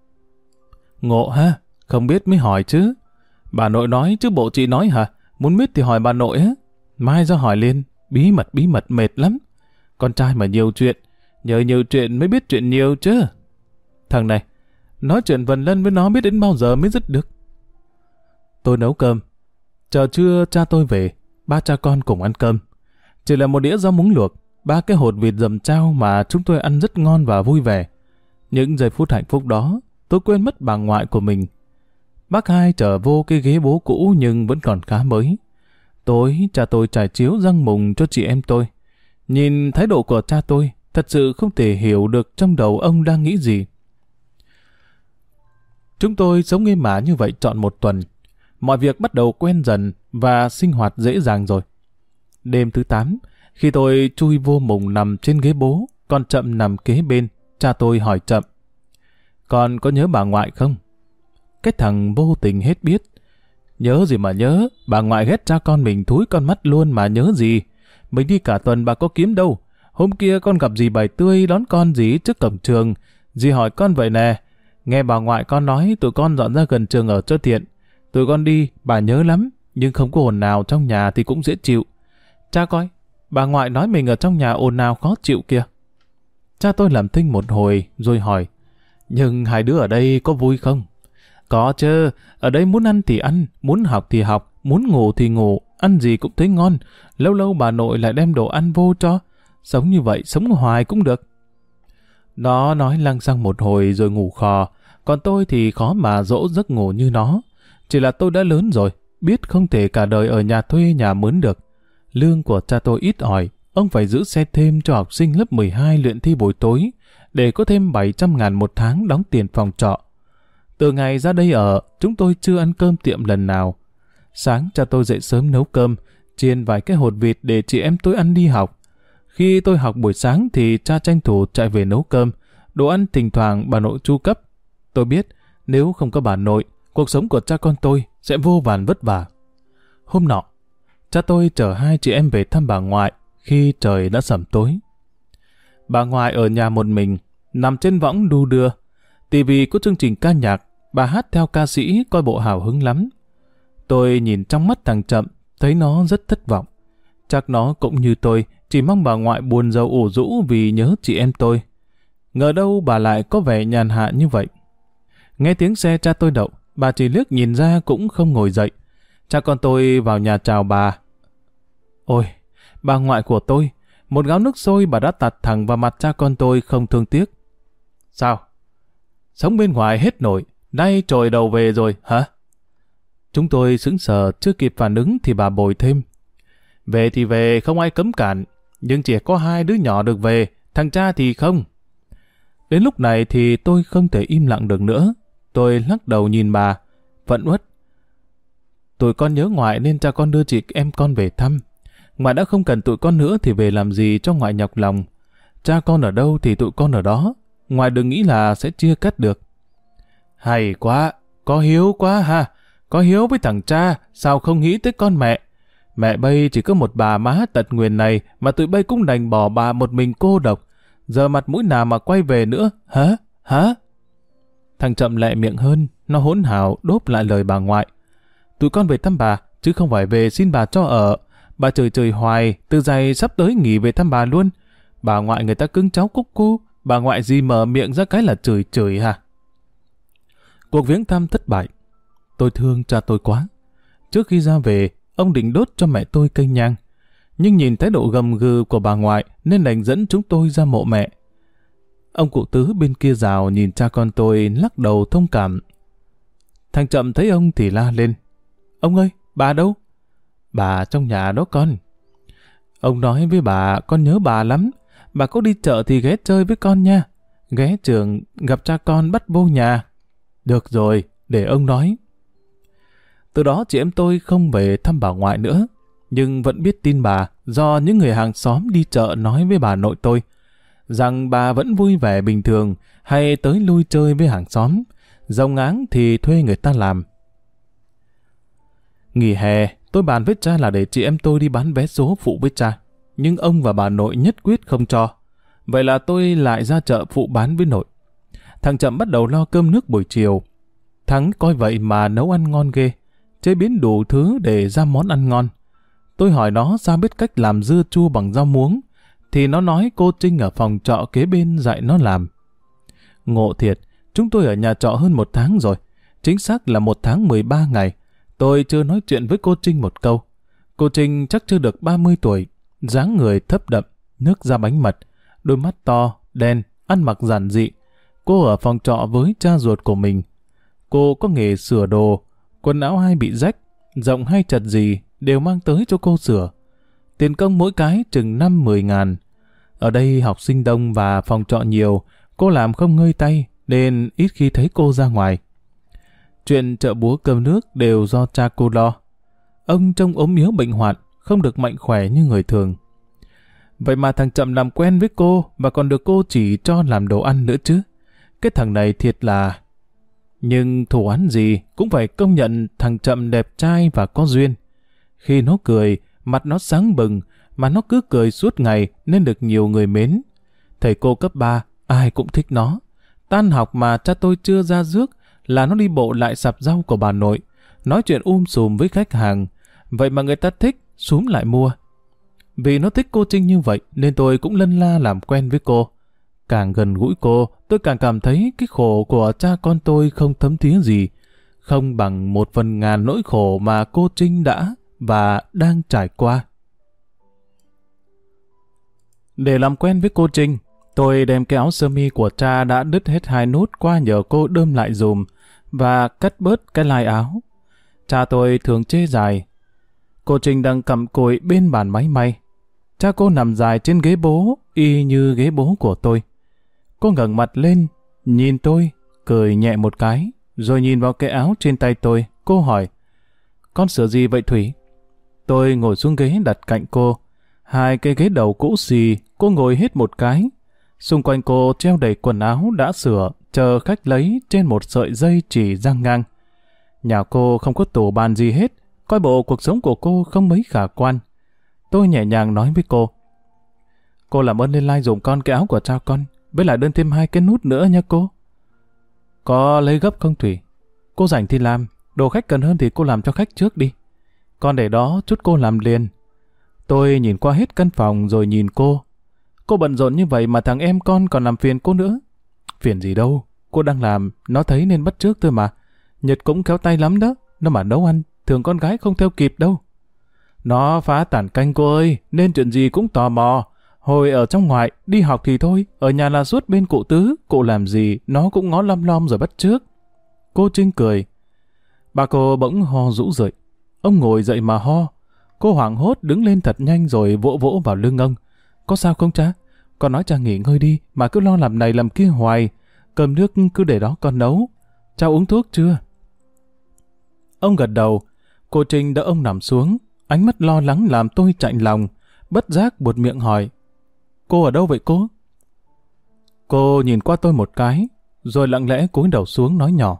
Ngộ ha, không biết mới hỏi chứ. Bà nội nói chứ bộ chị nói hả? Muốn biết thì hỏi bà nội á. Mai ra hỏi lên, bí mật mệt lắm. Con trai mà nhiều chuyện, nhờ nhiều chuyện mới biết chuyện nhiều chứ. Thằng này, nói chuyện vần lân với nó biết đến bao giờ mới dứt được. Tôi nấu cơm. Chờ trưa cha tôi về, ba cha con cùng ăn cơm. Chỉ là một đĩa rau muống luộc, 3 cái hột vịt dầm trao mà chúng tôi ăn rất ngon và vui vẻ. Những giây phút hạnh phúc đó, tôi quên mất bà ngoại của mình. Bác hai trở vô cái ghế bố cũ nhưng vẫn còn khá mới. Tối, cha tôi trải chiếu răng mùng cho chị em tôi. Nhìn thái độ của cha tôi, thật sự không thể hiểu được trong đầu ông đang nghĩ gì. Chúng tôi sống êm ả như vậy trọn 1 tuần. Mọi việc bắt đầu quen dần và sinh hoạt dễ dàng rồi. Đêm thứ 8, khi tôi chui vô mùng nằm trên ghế bố, con Chậm nằm kế bên, cha tôi hỏi Chậm. Con có nhớ bà ngoại không? Cái thằng vô tình hết biết. Nhớ gì mà nhớ, bà ngoại ghét cha con mình thúi con mắt luôn mà nhớ gì. Mình đi cả tuần bà có kiếm đâu. Hôm kia con gặp dì Bảy Tươi đón con dì trước cổng trường. Dì hỏi con vậy nè, nghe bà ngoại con nói tụi con dọn ra gần trường ở cho tiện. Tụi con đi, bà nhớ lắm, nhưng không có ồn nào trong nhà thì cũng dễ chịu. Cha coi, bà ngoại nói mình ở trong nhà ồn nào khó chịu kìa. Cha tôi làm thinh một hồi rồi hỏi, nhưng 2 đứa ở đây có vui không? Có chứ, ở đây muốn ăn thì ăn, muốn học thì học, muốn ngủ thì ngủ, ăn gì cũng thấy ngon. Lâu lâu bà nội lại đem đồ ăn vô cho. Sống như vậy, sống hoài cũng được. Nó nói lăng xăng một hồi rồi ngủ khò, còn tôi thì khó mà dỗ giấc ngủ như nó. Chỉ là tôi đã lớn rồi, biết không thể cả đời ở nhà thuê nhà mướn được. Lương của cha tôi ít ỏi, ông phải giữ xe thêm cho học sinh lớp 12 luyện thi buổi tối, để có thêm 700.000 một tháng đóng tiền phòng trọ. Từ ngày ra đây ở, chúng tôi chưa ăn cơm tiệm lần nào. Sáng cha tôi dậy sớm nấu cơm, chiên vài cái hột vịt để chị em tôi ăn đi học. Khi tôi học buổi sáng thì cha tranh thủ chạy về nấu cơm, đồ ăn thỉnh thoảng bà nội chu cấp. Tôi biết nếu không có bà nội, cuộc sống của cha con tôi sẽ vô vàn vất vả. Hôm nọ, cha tôi chở hai chị em về thăm bà ngoại khi trời đã sẩm tối. Bà ngoại ở nhà một mình, nằm trên võng đu đưa. Tivi có chương trình ca nhạc, bà hát theo ca sĩ coi bộ hào hứng lắm. Tôi nhìn trong mắt thằng Chậm, thấy nó rất thất vọng. Chắc nó cũng như tôi, chỉ mong bà ngoại buồn rầu ủ rũ vì nhớ chị em tôi. Ngờ đâu bà lại có vẻ nhàn hạ như vậy. Nghe tiếng xe cha tôi đậu, bà chỉ liếc nhìn ra cũng không ngồi dậy. Cha con tôi vào nhà chào bà. Ôi, bà ngoại của tôi, một gáo nước sôi bà đã tạt thẳng vào mặt cha con tôi không thương tiếc. Sao? Sống bên ngoài hết nổi, nay trồi đầu về rồi hả? Chúng tôi sững sờ chưa kịp phản ứng thì bà bồi thêm. Về thì về, không ai cấm cản, nhưng chỉ có hai đứa nhỏ được về, thằng cha thì không. Đến lúc này thì tôi không thể im lặng được nữa. Tôi lắc đầu nhìn bà, vẫn uất. Tụi con nhớ ngoại nên cha con đưa chị em con về thăm. Ngoại đã không cần tụi con nữa thì về làm gì cho ngoại nhọc lòng. Cha con ở đâu thì tụi con ở đó. Ngoại đừng nghĩ là sẽ chia cắt được. Hay quá, có hiếu quá ha. Có hiếu với thằng cha, sao không nghĩ tới con mẹ. Mẹ bây chỉ có một bà má tật nguyền này mà tụi bây cũng đành bỏ bà một mình cô độc. Giờ mặt mũi nào mà quay về nữa, hả? Hả? Thằng Chậm lẹ miệng hơn, nó hỗn hào đốp lại lời bà ngoại. Tụi con về thăm bà, chứ không phải về xin bà cho ở. Bà chửi hoài, từ giày sắp tới nghỉ về thăm bà luôn. Bà ngoại người ta cưng cháu cúc cu, bà ngoại gì mở miệng ra cái là chửi hả? Cuộc viếng thăm thất bại. Tôi thương cha tôi quá. Trước khi ra về, ông định đốt cho mẹ tôi cây nhang. Nhưng nhìn thái độ gầm gừ của bà ngoại nên đành dẫn chúng tôi ra mộ mẹ. Ông cụ Tứ bên kia rào nhìn cha con tôi lắc đầu thông cảm. Thằng Chậm thấy ông thì la lên. Ông ơi, bà đâu? Bà trong nhà đó con. Ông nói với bà, con nhớ bà lắm. Bà có đi chợ thì ghé chơi với con nha. Ghé trường gặp cha con bắt vô nhà. Được rồi, để ông nói. Từ đó chị em tôi không về thăm bà ngoại nữa. Nhưng vẫn biết tin bà do những người hàng xóm đi chợ nói với bà nội tôi rằng bà vẫn vui vẻ bình thường hay tới lui chơi với hàng xóm. Rồng áng thì thuê người ta làm. Nghỉ hè, tôi bàn với cha là để chị em tôi đi bán vé số phụ với cha. Nhưng ông và bà nội nhất quyết không cho. Vậy là tôi lại ra chợ phụ bán với nội. Thằng Chậm bắt đầu lo cơm nước buổi chiều. Thắng coi vậy mà nấu ăn ngon ghê. Chế biến đủ thứ để ra món ăn ngon. Tôi hỏi nó sao biết cách làm dưa chua bằng rau muống. Thì nó nói cô Trinh ở phòng trọ kế bên dạy nó làm. Ngộ thiệt, chúng tôi ở nhà trọ hơn 1 tháng rồi. Chính xác là 1 tháng 13 ngày. Tôi chưa nói chuyện với cô Trinh một câu. Cô Trinh chắc chưa được 30 tuổi. Dáng người thấp đậm, nước da bánh mật. Đôi mắt to, đen, ăn mặc giản dị. Cô ở phòng trọ với cha ruột của mình. Cô có nghề sửa đồ. Quần áo hay bị rách, rộng hay chật gì đều mang tới cho cô sửa. Tiền công mỗi cái chừng 5-10 ngàn. Ở đây học sinh đông và phòng trọ nhiều, cô làm không ngơi tay nên ít khi thấy cô ra ngoài. Chuyện chợ búa cơm nước đều do cha cô lo. Ông trông ốm yếu bệnh hoạn, không được mạnh khỏe như người thường. Vậy mà thằng Chậm làm quen với cô và còn được cô chỉ cho làm đồ ăn nữa chứ. Cái thằng này thiệt là... Nhưng thủ án gì cũng phải công nhận thằng Chậm đẹp trai và có duyên. Khi nó cười, mặt nó sáng bừng, mà nó cứ cười suốt ngày nên được nhiều người mến. Thầy cô cấp 3, ai cũng thích nó. Tan học mà cha tôi chưa ra rước là nó đi bộ lại sạp rau của bà nội, nói chuyện sùm với khách hàng. Vậy mà người ta thích, xúm lại mua. Vì nó thích cô Trinh như vậy nên tôi cũng lân la làm quen với cô. Càng gần gũi cô, tôi càng cảm thấy cái khổ của cha con tôi không thấm thía gì, không bằng 1/1000 nỗi khổ mà cô Trinh đã và đang trải qua. Để làm quen với cô Trinh, tôi đem cái áo sơ mi của cha đã đứt hết 2 nút qua nhờ cô đơm lại dùm và cắt bớt cái lai áo. Cha tôi thường chê dài. Cô Trinh đang cặm cụi bên bàn máy may. Cha cô nằm dài trên ghế bố, y như ghế bố của tôi. Cô ngẩng mặt lên, nhìn tôi, cười nhẹ một cái, rồi nhìn vào cái áo trên tay tôi. Cô hỏi, con sửa gì vậy Thủy? Tôi ngồi xuống ghế đặt cạnh cô. Hai cái ghế đầu cũ xì, cô ngồi hết một cái. Xung quanh cô treo đầy quần áo đã sửa, chờ khách lấy trên một sợi dây chỉ dang ngang. Nhà cô không có tủ bàn gì hết, coi bộ cuộc sống của cô không mấy khả quan. Tôi nhẹ nhàng nói với cô. Cô làm ơn lên like dùng con cái áo của cha con, với lại đơn thêm 2 cái nút nữa nha cô. Có lấy gấp không Thủy? Cô rảnh thì làm, đồ khách cần hơn thì cô làm cho khách trước đi. Con để đó chút cô làm liền. Tôi nhìn qua hết căn phòng rồi nhìn cô. Cô bận rộn như vậy mà thằng em con còn làm phiền cô nữa. Phiền gì đâu, cô đang làm, nó thấy nên bắt chước thôi mà. Nhật cũng khéo tay lắm đó, nó mà nấu ăn, thường con gái không theo kịp đâu. Nó phá tản canh cô ơi, nên chuyện gì cũng tò mò. Hồi ở trong ngoại, đi học thì thôi, ở nhà là suốt bên cụ Tứ, cụ làm gì, nó cũng ngó lom lom rồi bắt chước. Cô Trinh cười. Bà cô bỗng ho rũ rượi. Ông ngồi dậy mà ho. Cô hoảng hốt đứng lên thật nhanh rồi vỗ vỗ vào lưng ông. Có sao không cha? Con nói cha nghỉ ngơi đi, mà cứ lo làm này làm kia hoài. Cơm nước cứ để đó con nấu. Cha uống thuốc chưa? Ông gật đầu. Cô Trinh đỡ ông nằm xuống. Ánh mắt lo lắng làm tôi chạnh lòng. Bất giác buột miệng hỏi. Cô ở đâu vậy cô? Cô nhìn qua tôi một cái, rồi lặng lẽ cúi đầu xuống nói nhỏ.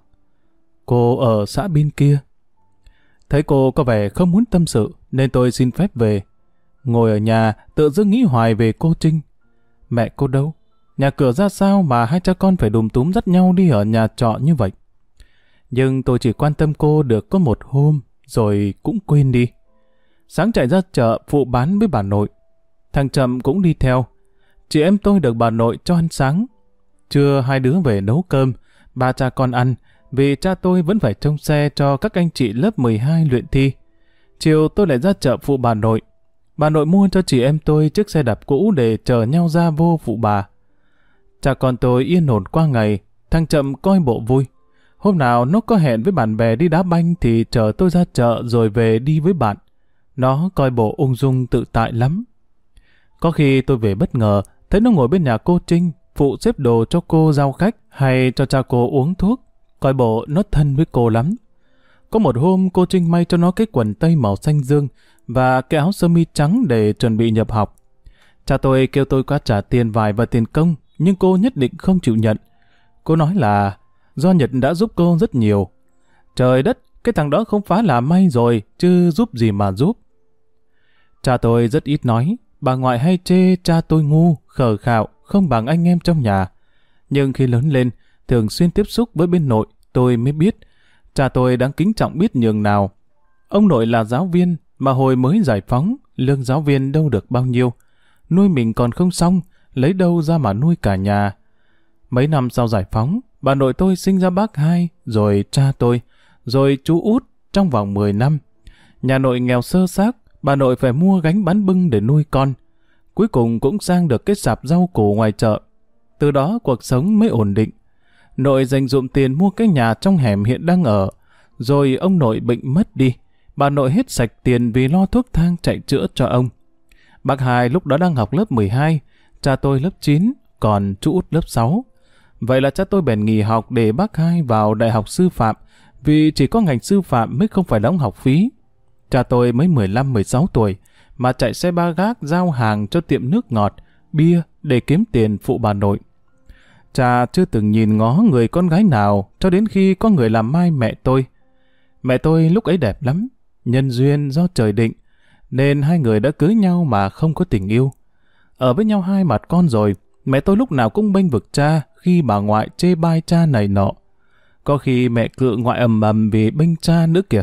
Cô ở xã bên kia. Thấy cô có vẻ không muốn tâm sự, nên tôi xin phép về. Ngồi ở nhà, tự dưng nghĩ hoài về cô Trinh. Mẹ cô đâu? Nhà cửa ra sao mà hai cha con phải đùm túm dắt nhau đi ở nhà trọ như vậy? Nhưng tôi chỉ quan tâm cô được có một hôm, rồi cũng quên đi. Sáng chạy ra chợ phụ bán với bà nội. Thằng Trầm cũng đi theo. Chị em tôi được bà nội cho ăn sáng. Trưa hai đứa về nấu cơm, ba cha con ăn, vì cha tôi vẫn phải trông xe cho các anh chị lớp 12 luyện thi. Chiều tôi lại ra chợ phụ bà nội. Bà nội mua cho chị em tôi chiếc xe đạp cũ để chở nhau ra vô phụ bà. Cha con tôi yên ổn qua ngày, thằng Trầm coi bộ vui. Hôm nào nó có hẹn với bạn bè đi đá banh thì chở tôi ra chợ rồi về đi với bạn. Nó coi bộ ung dung tự tại lắm. Có khi tôi về bất ngờ, thấy nó ngồi bên nhà cô Trinh, phụ xếp đồ cho cô giao khách hay cho cha cô uống thuốc. Coi bộ nó thân với cô lắm. Có một hôm cô Trinh may cho nó cái quần tây màu xanh dương và cái áo sơ mi trắng để chuẩn bị nhập học. Cha tôi kêu tôi qua trả tiền vải và tiền công, nhưng cô nhất định không chịu nhận. Cô nói là do Nhật đã giúp cô rất nhiều. Trời đất, cái thằng đó không phá là may rồi, chứ giúp gì mà giúp. Cha tôi rất ít nói, bà ngoại hay chê cha tôi ngu, khờ khạo, không bằng anh em trong nhà. Nhưng khi lớn lên, thường xuyên tiếp xúc với bên nội, tôi mới biết cha tôi đáng kính trọng biết nhường nào. Ông nội là giáo viên, mà hồi mới giải phóng, lương giáo viên đâu được bao nhiêu. Nuôi mình còn không xong, lấy đâu ra mà nuôi cả nhà. Mấy năm sau giải phóng, bà nội tôi sinh ra bác hai, rồi cha tôi, rồi chú út trong vòng 10 năm. Nhà nội nghèo sơ xác, bà nội phải mua gánh bán bưng để nuôi con. Cuối cùng cũng sang được cái sạp rau củ ngoài chợ. Từ đó cuộc sống mới ổn định. Nội dành dụm tiền mua cái nhà trong hẻm hiện đang ở. Rồi ông nội bệnh mất đi. Bà nội hết sạch tiền vì lo thuốc thang chạy chữa cho ông. Bác hai lúc đó đang học lớp 12, cha tôi lớp 9, còn chú út lớp 6. Vậy là cha tôi bèn nghỉ học để bác hai vào đại học sư phạm, vì chỉ có ngành sư phạm mới không phải đóng học phí. Cha tôi mới 15-16 tuổi, mà chạy xe ba gác giao hàng cho tiệm nước ngọt, bia để kiếm tiền phụ bà nội. Cha chưa từng nhìn ngó người con gái nào cho đến khi có người làm mai mẹ tôi. Mẹ tôi lúc ấy đẹp lắm, nhân duyên do trời định, nên hai người đã cưới nhau mà không có tình yêu. Ở với nhau 2 mặt con rồi, mẹ tôi lúc nào cũng bênh vực cha khi bà ngoại chê bai cha này nọ. Có khi mẹ cự ngoại ầm ầm vì bênh cha nữa kìa.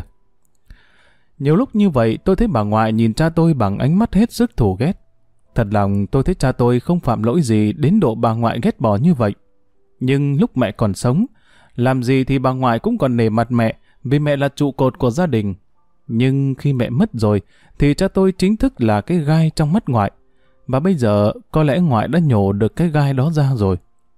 Nhiều lúc như vậy tôi thấy bà ngoại nhìn cha tôi bằng ánh mắt hết sức thù ghét. Thật lòng tôi thấy cha tôi không phạm lỗi gì đến độ bà ngoại ghét bỏ như vậy. Nhưng lúc mẹ còn sống, làm gì thì bà ngoại cũng còn nể mặt mẹ vì mẹ là trụ cột của gia đình. Nhưng khi mẹ mất rồi thì cha tôi chính thức là cái gai trong mắt ngoại. Và bây giờ có lẽ ngoại đã nhổ được cái gai đó ra rồi.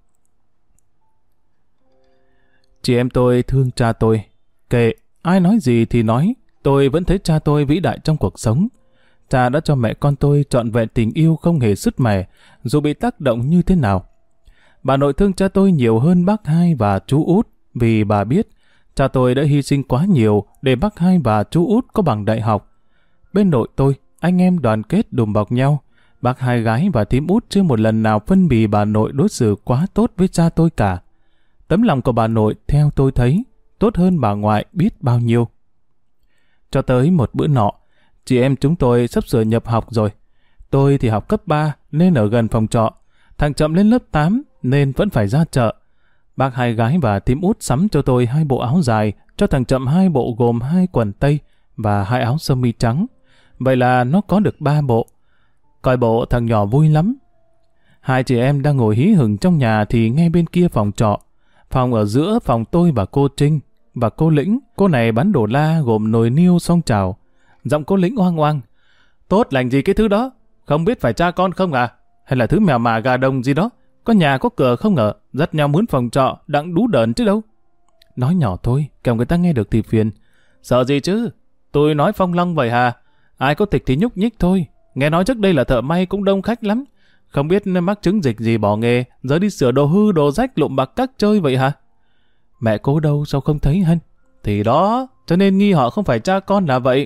Chị em tôi thương cha tôi. Kệ, ai nói gì thì nói, tôi vẫn thấy cha tôi vĩ đại trong cuộc sống. Cha đã cho mẹ con tôi trọn vẹn tình yêu không hề sứt mẻ, dù bị tác động như thế nào. Bà nội thương cha tôi nhiều hơn bác hai và chú út, vì bà biết cha tôi đã hy sinh quá nhiều để bác hai và chú út có bằng đại học. bên nội tôi, anh em đoàn kết đùm bọc nhau. Bác hai gái và thím út chưa một lần nào phân bì bà nội đối xử quá tốt với cha tôi cả. Tấm lòng của bà nội, theo tôi thấy, tốt hơn bà ngoại biết bao nhiêu. Cho tới một bữa nọ, chị em chúng tôi sắp sửa nhập học rồi. Tôi thì học cấp 3 nên ở gần phòng trọ. Thằng Chậm lên lớp 8 nên vẫn phải ra chợ. Bác hai gái và thím út sắm cho tôi 2 bộ áo dài, cho thằng Chậm 2 bộ gồm 2 quần tây và 2 áo sơ mi trắng. Vậy là nó có được 3 bộ. Coi bộ thằng nhỏ vui lắm. Hai chị em đang ngồi hí hửng trong nhà thì nghe bên kia phòng trọ. Phòng ở giữa phòng tôi và cô Trinh và cô Lĩnh. Cô này bán đồ la gồm nồi niêu song chảo. Giọng cô Lĩnh oang oang. Tốt lành gì cái thứ đó? Không biết phải cha con không à? Hay là thứ mèo mả gà đồng gì đó? Có nhà có cửa không ngờ, dắt nhau mướn phòng trọ, đặng đú đờn chứ đâu. Nói nhỏ thôi, kẻo người ta nghe được thì phiền. Sợ gì chứ? Tôi nói phong long vậy hà. Ai có tịch thì nhúc nhích thôi. Nghe nói trước đây là thợ may cũng đông khách lắm. Không biết mắc chứng dịch gì bỏ nghề, giờ đi sửa đồ hư, đồ rách, lụm bạc các chơi vậy hả? Mẹ cố đâu, sao không thấy hân? Thì đó, cho nên nghi họ không phải cha con là vậy.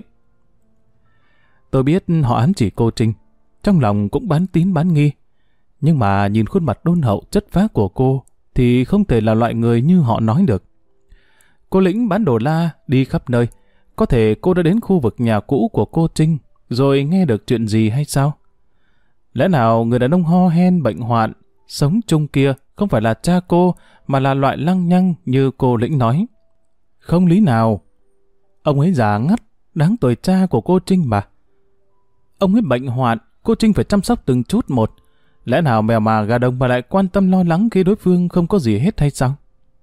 Tôi biết họ ám chỉ cô Trinh. Trong lòng cũng bán tín bán nghi. Nhưng mà nhìn khuôn mặt đôn hậu chất phác của cô thì không thể là loại người như họ nói được. Cô Lĩnh bán đồ la đi khắp nơi. Có thể cô đã đến khu vực nhà cũ của cô Trinh rồi nghe được chuyện gì hay sao? Lẽ nào người đàn ông ho hen bệnh hoạn sống chung kia không phải là cha cô mà là loại lăng nhăng như cô Lĩnh nói? Không lý nào. Ông ấy già ngắt, đáng tuổi cha của cô Trinh mà. Ông ấy bệnh hoạn, cô Trinh phải chăm sóc từng chút một. Lẽ nào mèo mà gà đồng mà lại quan tâm lo lắng khi đối phương không có gì hết hay sao?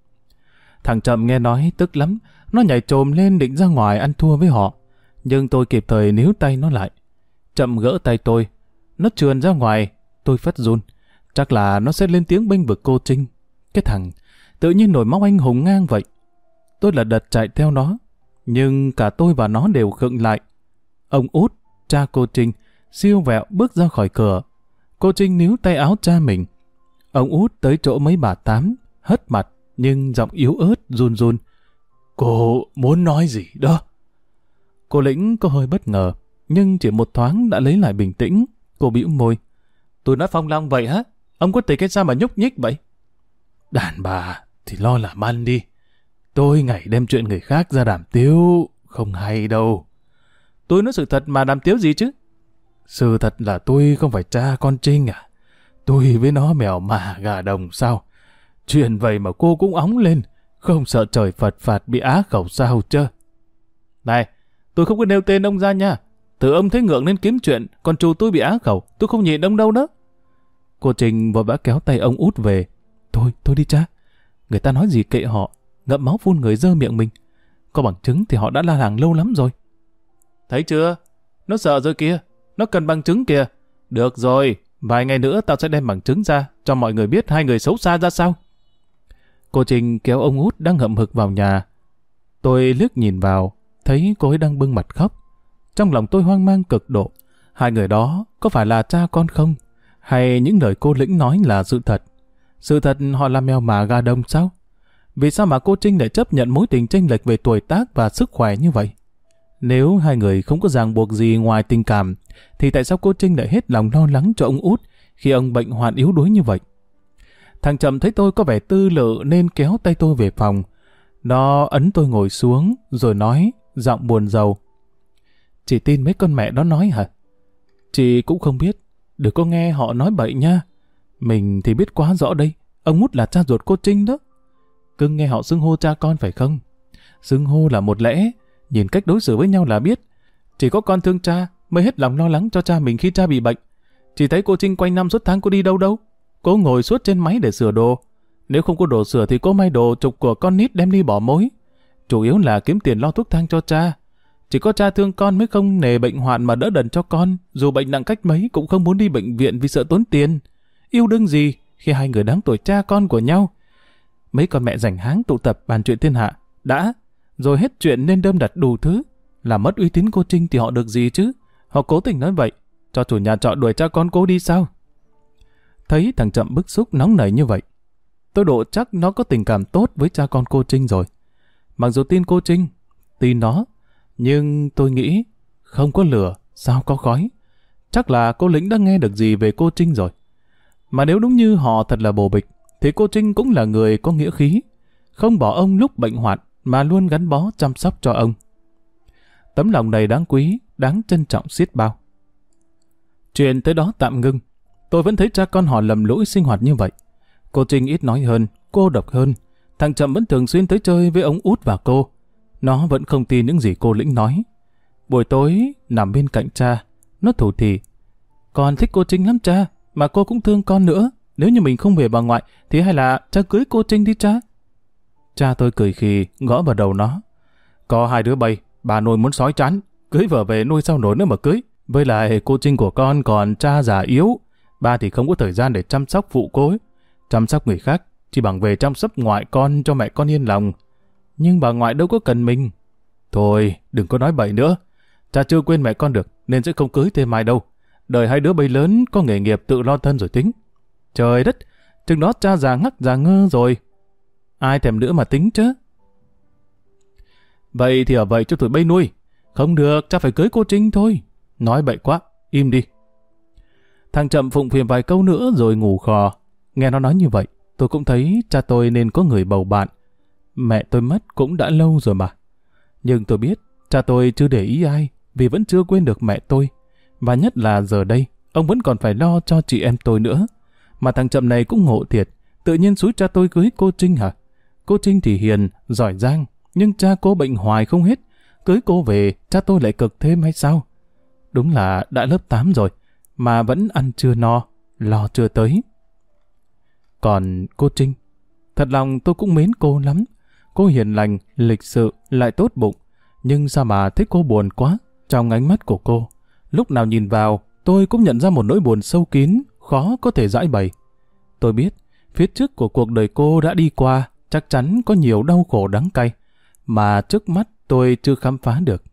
Thằng Chậm nghe nói tức lắm, nó nhảy chồm lên định ra ngoài ăn thua với họ. Nhưng tôi kịp thời níu tay nó lại. Chậm gỡ tay tôi, nó trườn ra ngoài, tôi phất run. Chắc là nó sẽ lên tiếng bênh vực cô Trinh. Cái thằng, tự nhiên nổi máu anh hùng ngang vậy. Tôi là đật chạy theo nó, nhưng cả tôi và nó đều khựng lại. Ông Út, cha cô Trinh, siêu vẹo bước ra khỏi cửa. Cô Trinh níu tay áo cha mình. Ông Út tới chỗ mấy bà Tám, hất mặt, nhưng giọng yếu ớt, run run. Cô muốn nói gì đó? Cô Lĩnh có hơi bất ngờ, nhưng chỉ một thoáng đã lấy lại bình tĩnh. Cô bĩu môi. Tôi nói phong long vậy hả? Ông có tịch hay sao mà nhúc nhích vậy? Đàn bà thì lo làm ăn đi. Tôi ngày đem chuyện người khác ra đàm tiếu, không hay đâu. Tôi nói sự thật mà đàm tiếu gì chứ? Sự thật là tôi không phải cha con Trinh à? Tôi với nó mèo mà gà đồng sao? Chuyện vậy mà cô cũng óng lên, không sợ trời Phật phạt bị á khẩu sao chứ? Này, tôi không có nêu tên ông ra nha. Từ ông thấy ngượng nên kiếm chuyện, còn chủ tôi bị á khẩu, tôi không nhịn ông đâu đó. Cô Trinh vội vã kéo tay ông Út về. Thôi đi cha. Người ta nói gì kệ họ, ngậm máu phun người dơ miệng mình. Có bằng chứng thì họ đã la làng lâu lắm rồi. Thấy chưa? Nó sợ rồi kìa. Nó cần bằng chứng kìa. Được rồi, vài ngày nữa tao sẽ đem bằng chứng ra, cho mọi người biết hai người xấu xa ra sao. Cô Trinh kéo ông Út đang hậm hực vào nhà. Tôi liếc nhìn vào, thấy cô ấy đang bưng mặt khóc. Trong lòng tôi hoang mang cực độ. Hai người đó có phải là cha con không? Hay những lời cô Lĩnh nói là sự thật? Sự thật họ là mèo mả gà đồng sao? Vì sao mà cô Trinh lại chấp nhận mối tình chênh lệch về tuổi tác và sức khỏe như vậy? Nếu hai người không có ràng buộc gì ngoài tình cảm, thì tại sao cô Trinh lại hết lòng lo lắng cho ông Út khi ông bệnh hoạn yếu đuối như vậy? Thằng Chậm thấy tôi có vẻ tư lự nên kéo tay tôi về phòng. Nó ấn tôi ngồi xuống rồi nói, giọng buồn rầu. Chị tin mấy con mẹ đó nói hả? Chị cũng không biết. Đừng có nghe họ nói bậy nha. Mình thì biết quá rõ đây. Ông Út là cha ruột cô Trinh đó. Cứ nghe họ xưng hô cha con phải không? Xưng hô là một lẽ. Nhìn cách đối xử với nhau là biết. Chỉ có con thương cha mới hết lòng lo lắng cho cha mình khi cha bị bệnh. Chị thấy cô Trinh quanh năm suốt tháng cô đi đâu đâu. Cô ngồi suốt trên máy để sửa đồ. Nếu không có đồ sửa thì cô may đồ trục của con nít đem đi bỏ mối. Chủ yếu là kiếm tiền lo thuốc thang cho cha. Chỉ có cha thương con mới không nề bệnh hoạn mà đỡ đần cho con. Dù bệnh nặng cách mấy cũng không muốn đi bệnh viện vì sợ tốn tiền. Yêu đương gì khi hai người đáng tuổi cha con của nhau. Mấy con mẹ rảnh háng tụ tập bàn chuyện thiên hạ. Đã, rồi hết chuyện nên đơm đặt đủ thứ. Làm mất uy tín cô Trinh thì họ được gì chứ? Họ cố tình nói vậy. Cho chủ nhà trọ đuổi cha con cô đi sao? Thấy thằng Chậm bức xúc nóng nảy như vậy, tôi độ chắc nó có tình cảm tốt với cha con cô Trinh rồi. Mặc dù tin cô Trinh, tin nó, nhưng tôi nghĩ Không có lửa, sao có khói? Chắc là cô Lĩnh đã nghe được gì về cô Trinh rồi. Mà nếu đúng như họ thật là bồ bịch, thì cô Trinh cũng là người có nghĩa khí, không bỏ ông lúc bệnh hoạn mà luôn gắn bó chăm sóc cho ông. Tấm lòng này đáng quý, đáng trân trọng xiết bao. Chuyện tới đó tạm ngưng. Tôi vẫn thấy cha con họ lầm lỗi sinh hoạt như vậy. Cô Trinh ít nói hơn, cô độc hơn. Thằng Chậm vẫn thường xuyên tới chơi với ông Út và cô. Nó vẫn không tin những gì cô Lĩnh nói. Buổi tối nằm bên cạnh cha, nó thủ thỉ: "Con thích cô Trinh lắm cha, mà cô cũng thương con nữa. Nếu như mình không về bà ngoại thì hay là cha cưới cô Trinh đi cha." Cha tôi cười khì gõ vào đầu nó: "Có hai đứa bay, bà nội muốn sói chán, cưới vợ về nuôi sao nổi nữa mà cưới. Với lại cô Trinh của con còn cha già yếu, ba thì không có thời gian để chăm sóc phụ cô ấy. Chăm sóc người khác chỉ bằng về chăm sóc ngoại con cho mẹ con yên lòng. Nhưng bà ngoại đâu có cần mình. Thôi, đừng có nói bậy nữa. Cha chưa quên mẹ con được, nên sẽ không cưới thêm ai đâu. Đợi hai đứa bay lớn có nghề nghiệp tự lo thân rồi tính. Trời đất, chừng đó cha già ngắc già ngơ rồi. Ai thèm nữa mà tính chứ. Vậy thì ở vậy cho tụi bay nuôi. Không được, cha phải cưới cô Trinh thôi. Nói bậy quá, im đi." Thằng Chậm phụng phịu vài câu nữa rồi ngủ khò. Nghe nó nói như vậy, tôi cũng thấy cha tôi nên có người bầu bạn. Mẹ tôi mất cũng đã lâu rồi mà. Nhưng tôi biết cha tôi chưa để ý ai, vì vẫn chưa quên được mẹ tôi. Và nhất là giờ đây, ông vẫn còn phải lo cho chị em tôi nữa. Mà thằng Chậm này cũng ngộ thiệt, tự nhiên xúi cha tôi cưới cô Trinh hả? Cô Trinh thì hiền, giỏi giang, nhưng cha cô bệnh hoài không hết. Cưới cô về, cha tôi lại cực thêm hay sao? Đúng là đã lớp 8 rồi, mà vẫn ăn chưa no, lo chưa tới. Còn cô Trinh, thật lòng tôi cũng mến cô lắm. Cô hiền lành, lịch sự, lại tốt bụng. Nhưng sao mà thấy cô buồn quá trong ánh mắt của cô. Lúc nào nhìn vào, tôi cũng nhận ra một nỗi buồn sâu kín, khó có thể giải bày. Tôi biết, phía trước của cuộc đời cô đã đi qua, chắc chắn có nhiều đau khổ đắng cay, mà trước mắt tôi chưa khám phá được.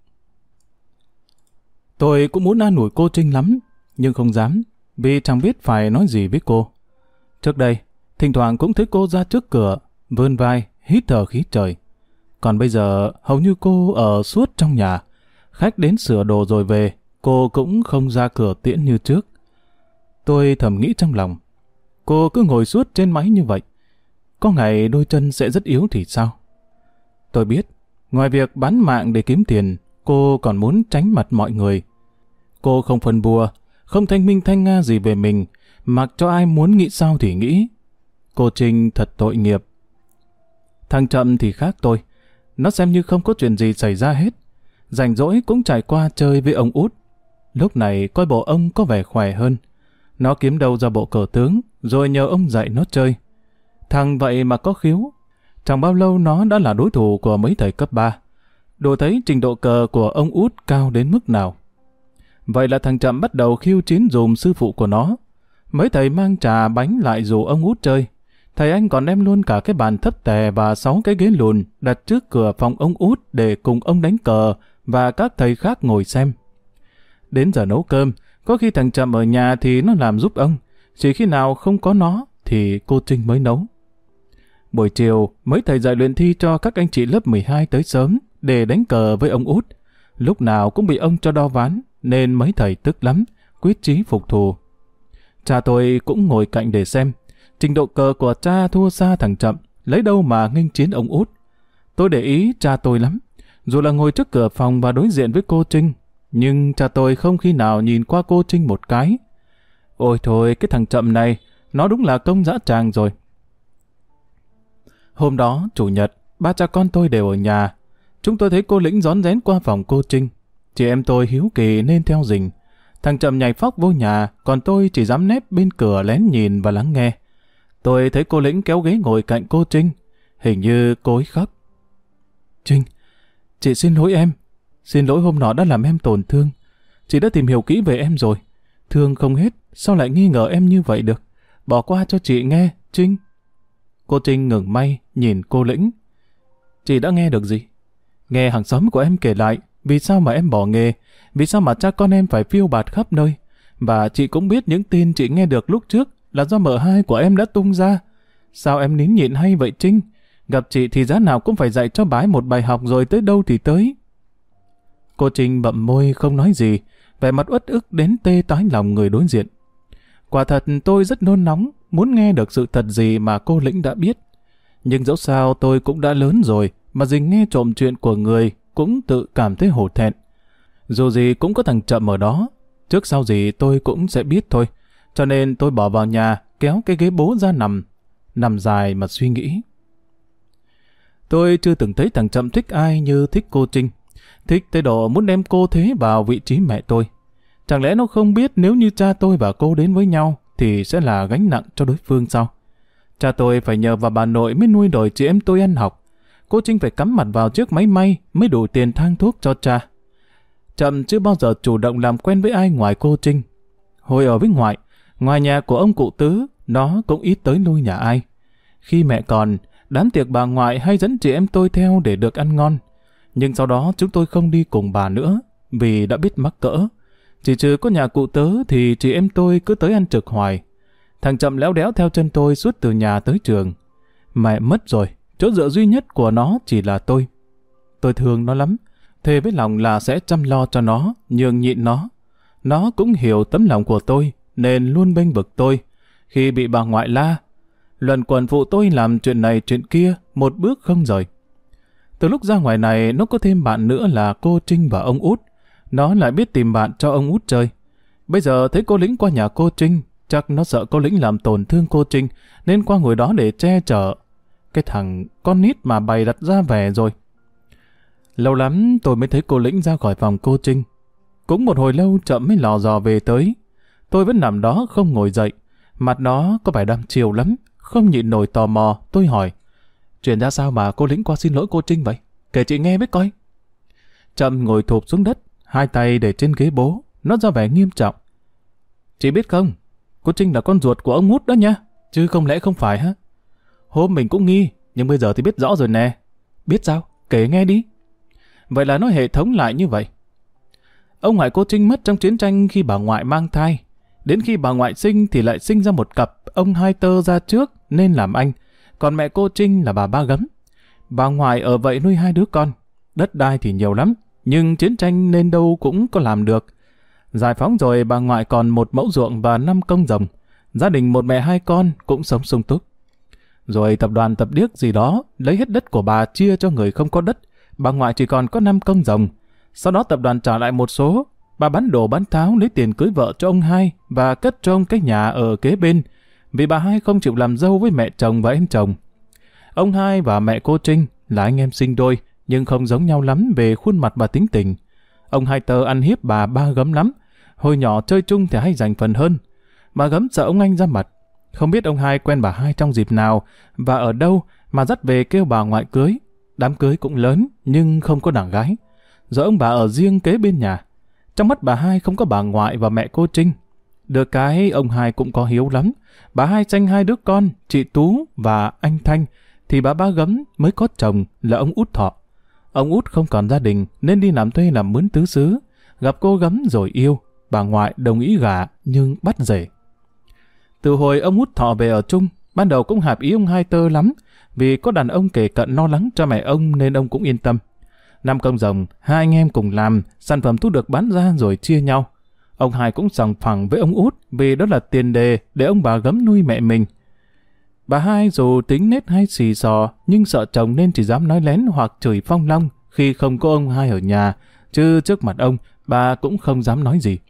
Tôi cũng muốn an ủi cô Trinh lắm, nhưng không dám, vì chẳng biết phải nói gì với cô. Trước đây, thỉnh thoảng cũng thấy cô ra trước cửa, vươn vai, hít thở khí trời. Còn bây giờ, hầu như cô ở suốt trong nhà. Khách đến sửa đồ rồi về, cô cũng không ra cửa tiễn như trước. Tôi thầm nghĩ trong lòng, cô cứ ngồi suốt trên máy như vậy, có ngày đôi chân sẽ rất yếu thì sao? Tôi biết, ngoài việc bán mạng để kiếm tiền, cô còn muốn tránh mặt mọi người. Cô không phân bua, không thanh minh thanh nga gì về mình, mặc cho ai muốn nghĩ sao thì nghĩ. Cô Trinh thật tội nghiệp. Thằng Chậm thì khác tôi, nó xem như không có chuyện gì xảy ra hết. Rảnh rỗi cũng trải qua chơi với ông Út. Lúc này coi bộ ông có vẻ khỏe hơn. Nó kiếm đâu ra bộ cờ tướng, rồi nhờ ông dạy nó chơi. Thằng vậy mà có khiếu. Chẳng bao lâu nó đã là đối thủ của mấy thầy cấp 3. Đồ thấy trình độ cờ của ông Út cao đến mức nào. Vậy là thằng Chậm bắt đầu khiêu chiến dùm sư phụ của nó. Mấy thầy mang trà bánh lại rủ ông Út chơi. Thầy anh còn đem luôn cả cái bàn thấp tè và 6 cái ghế lùn đặt trước cửa phòng ông Út để cùng ông đánh cờ và các thầy khác ngồi xem. Đến giờ nấu cơm, có khi thằng Chậm ở nhà thì nó làm giúp ông. Chỉ khi nào không có nó thì cô Trinh mới nấu. Buổi chiều, mấy thầy dạy luyện thi cho các anh chị lớp 12 tới sớm để đánh cờ với ông Út. Lúc nào cũng bị ông cho đo ván, nên mấy thầy tức lắm, quyết chí phục thù. Cha tôi cũng ngồi cạnh để xem. Trình độ cờ của cha thua xa thằng Chậm, lấy đâu mà nghênh chiến ông Út. Tôi để ý cha tôi lắm. Dù là ngồi trước cửa phòng và đối diện với cô Trinh, nhưng cha tôi không khi nào nhìn qua cô Trinh một cái. Ôi thôi, cái thằng Chậm này, nó đúng là công dã tràng rồi. Hôm đó, chủ nhật, ba cha con tôi đều ở nhà. Chúng tôi thấy cô Lĩnh rón rén qua phòng cô Trinh. Chị em tôi hiếu kỳ nên theo rình. Thằng Chậm nhảy phóc vô nhà, còn tôi chỉ dám nép bên cửa lén nhìn và lắng nghe. Tôi thấy cô Lĩnh kéo ghế ngồi cạnh cô Trinh. Hình như cô ấy khóc. Trinh, chị xin lỗi em. Xin lỗi hôm nọ đã làm em tổn thương. Chị đã tìm hiểu kỹ về em rồi. Thương không hết, sao lại nghi ngờ em như vậy được? Bỏ qua cho chị nghe, Trinh. Cô Trinh ngừng may, nhìn cô Lĩnh. Chị đã nghe được gì? Nghe hàng xóm của em kể lại, vì sao mà em bỏ nghề, vì sao mà cha con em phải phiêu bạt khắp nơi. Và chị cũng biết những tin chị nghe được lúc trước là do mợ hai của em đã tung ra. Sao em nín nhịn hay vậy Trinh? Gặp chị thì giá nào cũng phải dạy cho bà ấy một bài học rồi tới đâu thì tới. Cô Trinh bậm môi không nói gì, vẻ mặt uất ức đến tê tái lòng người đối diện. Quả thật tôi rất nôn nóng, muốn nghe được sự thật gì mà cô Lĩnh đã biết. Nhưng dẫu sao tôi cũng đã lớn rồi, mà dình nghe trộm chuyện của người cũng tự cảm thấy hổ thẹn. Dù gì cũng có thằng Trậm ở đó, trước sau gì tôi cũng sẽ biết thôi. Cho nên tôi bỏ vào nhà, kéo cái ghế bố ra nằm dài mà suy nghĩ. Tôi chưa từng thấy thằng Trậm thích ai như thích cô Trinh. Thích tới độ muốn đem cô thế vào vị trí mẹ tôi. Chẳng lẽ nó không biết nếu như cha tôi và cô đến với nhau thì sẽ là gánh nặng cho đối phương sao? Cha tôi phải nhờ vào bà nội mới nuôi đổi chị em tôi ăn học. Cô Trinh phải cắm mặt vào chiếc máy may mới đủ tiền thang thuốc cho cha. Trậm chưa bao giờ chủ động làm quen với ai ngoài cô Trinh. Hồi ở với ngoại, ngoài nhà của ông cụ Tứ, nó cũng ít tới nuôi nhà ai. Khi mẹ còn, đám tiệc bà ngoại hay dẫn chị em tôi theo để được ăn ngon. Nhưng sau đó chúng tôi không đi cùng bà nữa, vì đã biết mắc cỡ. Chỉ trừ có nhà cụ Tứ thì chị em tôi cứ tới ăn trực hoài. Thằng Trậm léo đéo theo chân tôi suốt từ nhà tới trường. Mẹ mất rồi, chỗ dựa duy nhất của nó chỉ là tôi. Tôi thương nó lắm, thề với lòng là sẽ chăm lo cho nó, nhường nhịn nó. Nó cũng hiểu tấm lòng của tôi, nên luôn bênh vực tôi. Khi bị bà ngoại la, luẩn quẩn phụ tôi làm chuyện này chuyện kia, một bước không rời. Từ lúc ra ngoài này, nó có thêm bạn nữa là cô Trinh và ông Út. Nó lại biết tìm bạn cho ông Út chơi. Bây giờ thấy cô Lĩnh qua nhà cô Trinh, chắc nó sợ cô Lĩnh làm tổn thương cô Trinh, nên qua ngồi đó để che chở. Cái thằng con nít mà bày đặt ra vẻ rồi. Lâu lắm tôi mới thấy cô Lĩnh ra khỏi phòng cô Trinh. Cũng một hồi lâu Trậm mới lò dò về tới. Tôi vẫn nằm đó không ngồi dậy. Mặt nó có vẻ đăm chiêu lắm. Không nhịn nổi tò mò, tôi hỏi. Chuyện ra sao mà cô Lĩnh qua xin lỗi cô Trinh vậy? Kể chị nghe biết coi. Trậm ngồi thụp xuống đất, hai tay để trên ghế bố. Nó ra vẻ nghiêm trọng. Chị biết không, cô Trinh là con ruột của ông Út đó nha. Chứ không lẽ không phải hả? Hôm mình cũng nghi, nhưng bây giờ thì biết rõ rồi nè. Biết sao? Kể nghe đi. Vậy là nó hệ thống lại như vậy. Ông ngoại cô Trinh mất trong chiến tranh khi bà ngoại mang thai. Đến khi bà ngoại sinh thì lại sinh ra một cặp, ông Hai Tơ ra trước nên làm anh. Còn mẹ cô Trinh là bà Ba Gấm. Bà ngoại ở vậy nuôi hai đứa con. Đất đai thì nhiều lắm, nhưng chiến tranh nên đâu cũng có làm được. Giải phóng rồi bà ngoại còn một mẫu ruộng và 5 công rồng. Gia đình một mẹ hai con cũng sống sung túc. Rồi tập đoàn Tập Điếc gì đó lấy hết đất của bà chia cho người không có đất. Bà ngoại chỉ còn có 5 công rồng. Sau đó tập đoàn trả lại một số. Bà bán đồ bán tháo lấy tiền cưới vợ cho ông Hai và cất cho ông cái nhà ở kế bên. Vì bà Hai không chịu làm dâu với mẹ chồng và em chồng. Ông Hai và mẹ cô Trinh là anh em sinh đôi, nhưng không giống nhau lắm về khuôn mặt và tính tình. Ông Hai Tơ ăn hiếp bà Ba Gấm lắm. Hồi nhỏ chơi chung thì hay giành phần hơn. Bà Gấm sợ ông anh ra mặt. Không biết ông Hai quen bà Hai trong dịp nào và ở đâu mà dắt về kêu bà ngoại cưới. Đám cưới cũng lớn nhưng không có đàn gái. Rồi ông bà ở riêng kế bên nhà. Trong mắt bà Hai không có bà ngoại và mẹ cô Trinh. Được cái ông Hai cũng có hiếu lắm. Bà Hai sanh hai đứa con, chị Tú và anh Thanh, thì bà Ba Gấm mới có chồng là ông Út Thọ. Ông Út không còn gia đình nên đi làm thuê làm mướn tứ xứ. Gặp cô Gấm rồi yêu, bà ngoại đồng ý gả nhưng bắt rể. Từ hồi ông Út Thọ về ở chung, ban đầu cũng hạp ý ông Hai Tơ lắm, vì có đàn ông kề cận lo lắng cho mẹ ông nên ông cũng yên tâm. 5 công rồng, hai anh em cùng làm, sản phẩm thu được bán ra rồi chia nhau. Ông Hai cũng sòng phẳng với ông Út vì đó là tiền đề để ông bà Gấm nuôi mẹ mình. Bà Hai dù tính nết hay xì xò nhưng sợ chồng nên chỉ dám nói lén hoặc chửi phong long khi không có ông Hai ở nhà, chứ trước mặt ông bà cũng không dám nói gì.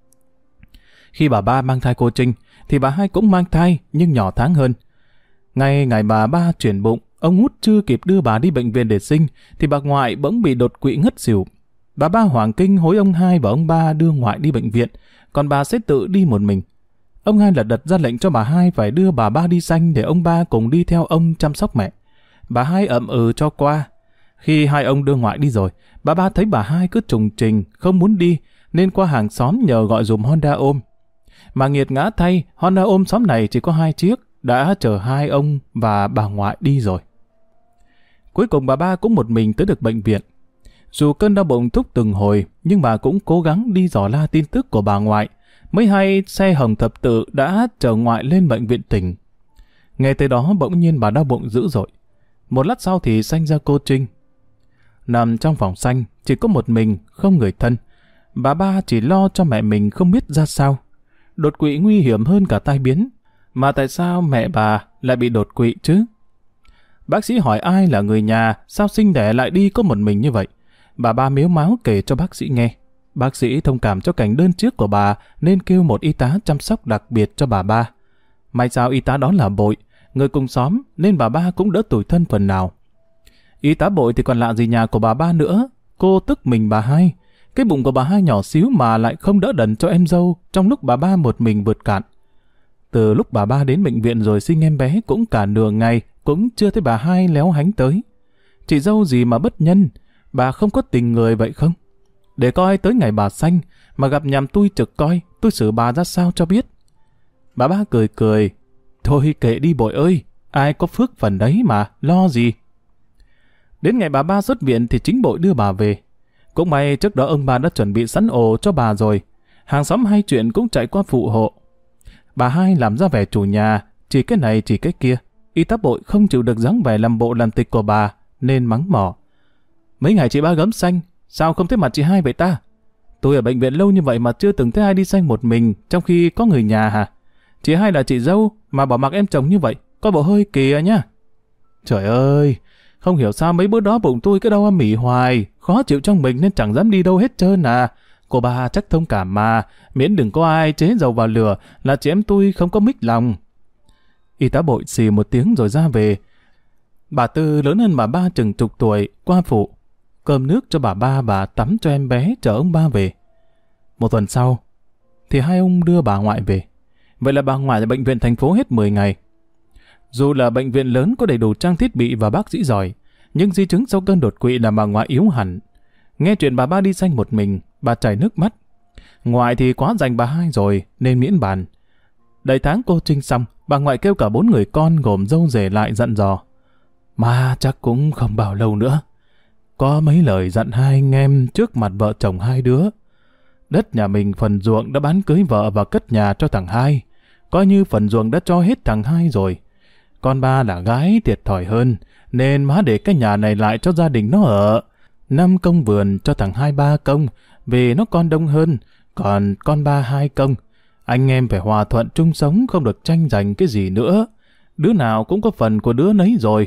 Khi bà Ba mang thai cô Trinh thì bà Hai cũng mang thai nhưng nhỏ tháng hơn. Ngày bà Ba chuyển bụng, ông Út chưa kịp đưa bà đi bệnh viện để sinh thì bà ngoại bỗng bị đột quỵ ngất xỉu. Bà Ba hoảng kinh hối ông Hai và ông Ba đưa ngoại đi bệnh viện, còn bà sẽ tự đi một mình. Ông Hai lật đật ra lệnh cho bà Hai phải đưa bà Ba đi sanh để ông Ba cùng đi theo ông chăm sóc mẹ. Bà Hai ậm ừ cho qua. Khi hai ông đưa ngoại đi rồi, bà Ba thấy bà Hai cứ trùng trình, không muốn đi, nên qua hàng xóm nhờ gọi dùm Honda ôm. Mà nghiệt ngã thay, Honda ôm xóm này chỉ có 2 chiếc, đã chở hai ông và bà ngoại đi rồi. Cuối cùng bà Ba cũng một mình tới được bệnh viện. Dù cơn đau bụng thúc từng hồi, nhưng bà cũng cố gắng đi dò la tin tức của bà ngoại. Mới hay xe Hồng Thập Tự đã chở ngoại lên bệnh viện tỉnh. Nghe tới đó bỗng nhiên bà đau bụng dữ dội. Một lát sau thì sanh ra cô Trinh. Nằm trong phòng xanh, chỉ có một mình, không người thân. Bà ba chỉ lo cho mẹ mình không biết ra sao. Đột quỵ nguy hiểm hơn cả tai biến. Mà tại sao mẹ bà lại bị đột quỵ chứ? Bác sĩ hỏi ai là người nhà, sao sinh đẻ lại đi có một mình như vậy? Bà ba mếu máo kể cho bác sĩ nghe. Bác sĩ thông cảm cho cảnh đơn chiếc của bà nên kêu một y tá chăm sóc đặc biệt cho bà ba. May sao y tá đó là Bội, người cùng xóm nên bà ba cũng đỡ tủi thân phần nào. Y tá Bội thì còn lạ gì nhà của bà ba nữa. Cô tức mình bà hai. Cái bụng của bà hai nhỏ xíu mà lại không đỡ đần cho em dâu trong lúc bà ba một mình vượt cạn. Từ lúc bà ba đến bệnh viện rồi sinh em bé cũng cả nửa ngày cũng chưa thấy bà hai léo hánh tới. Chị dâu gì mà bất nhân, bà không có tình người vậy không? Để coi tới ngày bà sanh mà gặp nhằm tôi trực coi tôi xử bà ra sao cho biết. Bà ba cười cười. Thôi kệ đi Bội ơi, ai có phước phần đấy mà, lo gì. Đến ngày bà ba xuất viện thì chính Bội đưa bà về. Cũng may trước đó ông bà đã chuẩn bị sẵn ổ cho bà rồi. Hàng xóm hay chuyện cũng chạy qua phụ hộ. Bà hai làm ra vẻ chủ nhà, chỉ cái này chỉ cái kia. Y tá Bội không chịu được dáng vẻ làm bộ làm tịch của bà, nên mắng mỏ. Mấy ngày chị ba gấm xanh, sao không thấy mặt chị hai vậy ta? Tôi ở bệnh viện lâu như vậy mà chưa từng thấy ai đi xanh một mình, trong khi có người nhà hả? Chị hai là chị dâu, mà bỏ mặc em chồng như vậy, có bộ hơi kìa nhá. Trời ơi, không hiểu sao mấy bữa đó bụng tôi cứ đau âm ỉ hoài, khó chịu trong mình nên chẳng dám đi đâu hết trơn à. Cô bà chắc thông cảm mà, miễn đừng có ai chế dầu vào lửa là chị em tôi không có mích lòng. Y tá Bội xì một tiếng rồi ra về. Bà Tư lớn hơn bà ba chừng chục tuổi, qua phụ. Cơm nước cho bà tắm cho em bé chờ ông ba về. Một tuần sau, thì hai ông đưa bà ngoại về. Vậy là bà ngoại ở bệnh viện thành phố hết 10 ngày. Dù là bệnh viện lớn có đầy đủ trang thiết bị và bác sĩ giỏi, nhưng di chứng sau cơn đột quỵ làm bà ngoại yếu hẳn. Nghe chuyện bà ba đi xanh một mình, bà chảy nước mắt. Ngoại thì quá dành bà hai rồi nên miễn bàn. Đầy tháng cô trinh xong, bà ngoại kêu cả 4 người con gồm dâu rể lại dặn dò. Mà chắc cũng không bao lâu nữa. Có mấy lời dặn hai anh em trước mặt vợ chồng hai đứa. Đất nhà mình phần ruộng đã bán cưới vợ và cất nhà cho thằng hai. Coi như phần ruộng đã cho hết thằng hai rồi. Con ba là gái thiệt thòi hơn, nên má để cái nhà này lại cho gia đình nó ở. 5 công vườn cho thằng hai 3 công, vì nó con đông hơn, còn con ba 2 công. Anh em phải hòa thuận chung sống, không được tranh giành cái gì nữa. Đứa nào cũng có phần của đứa nấy rồi.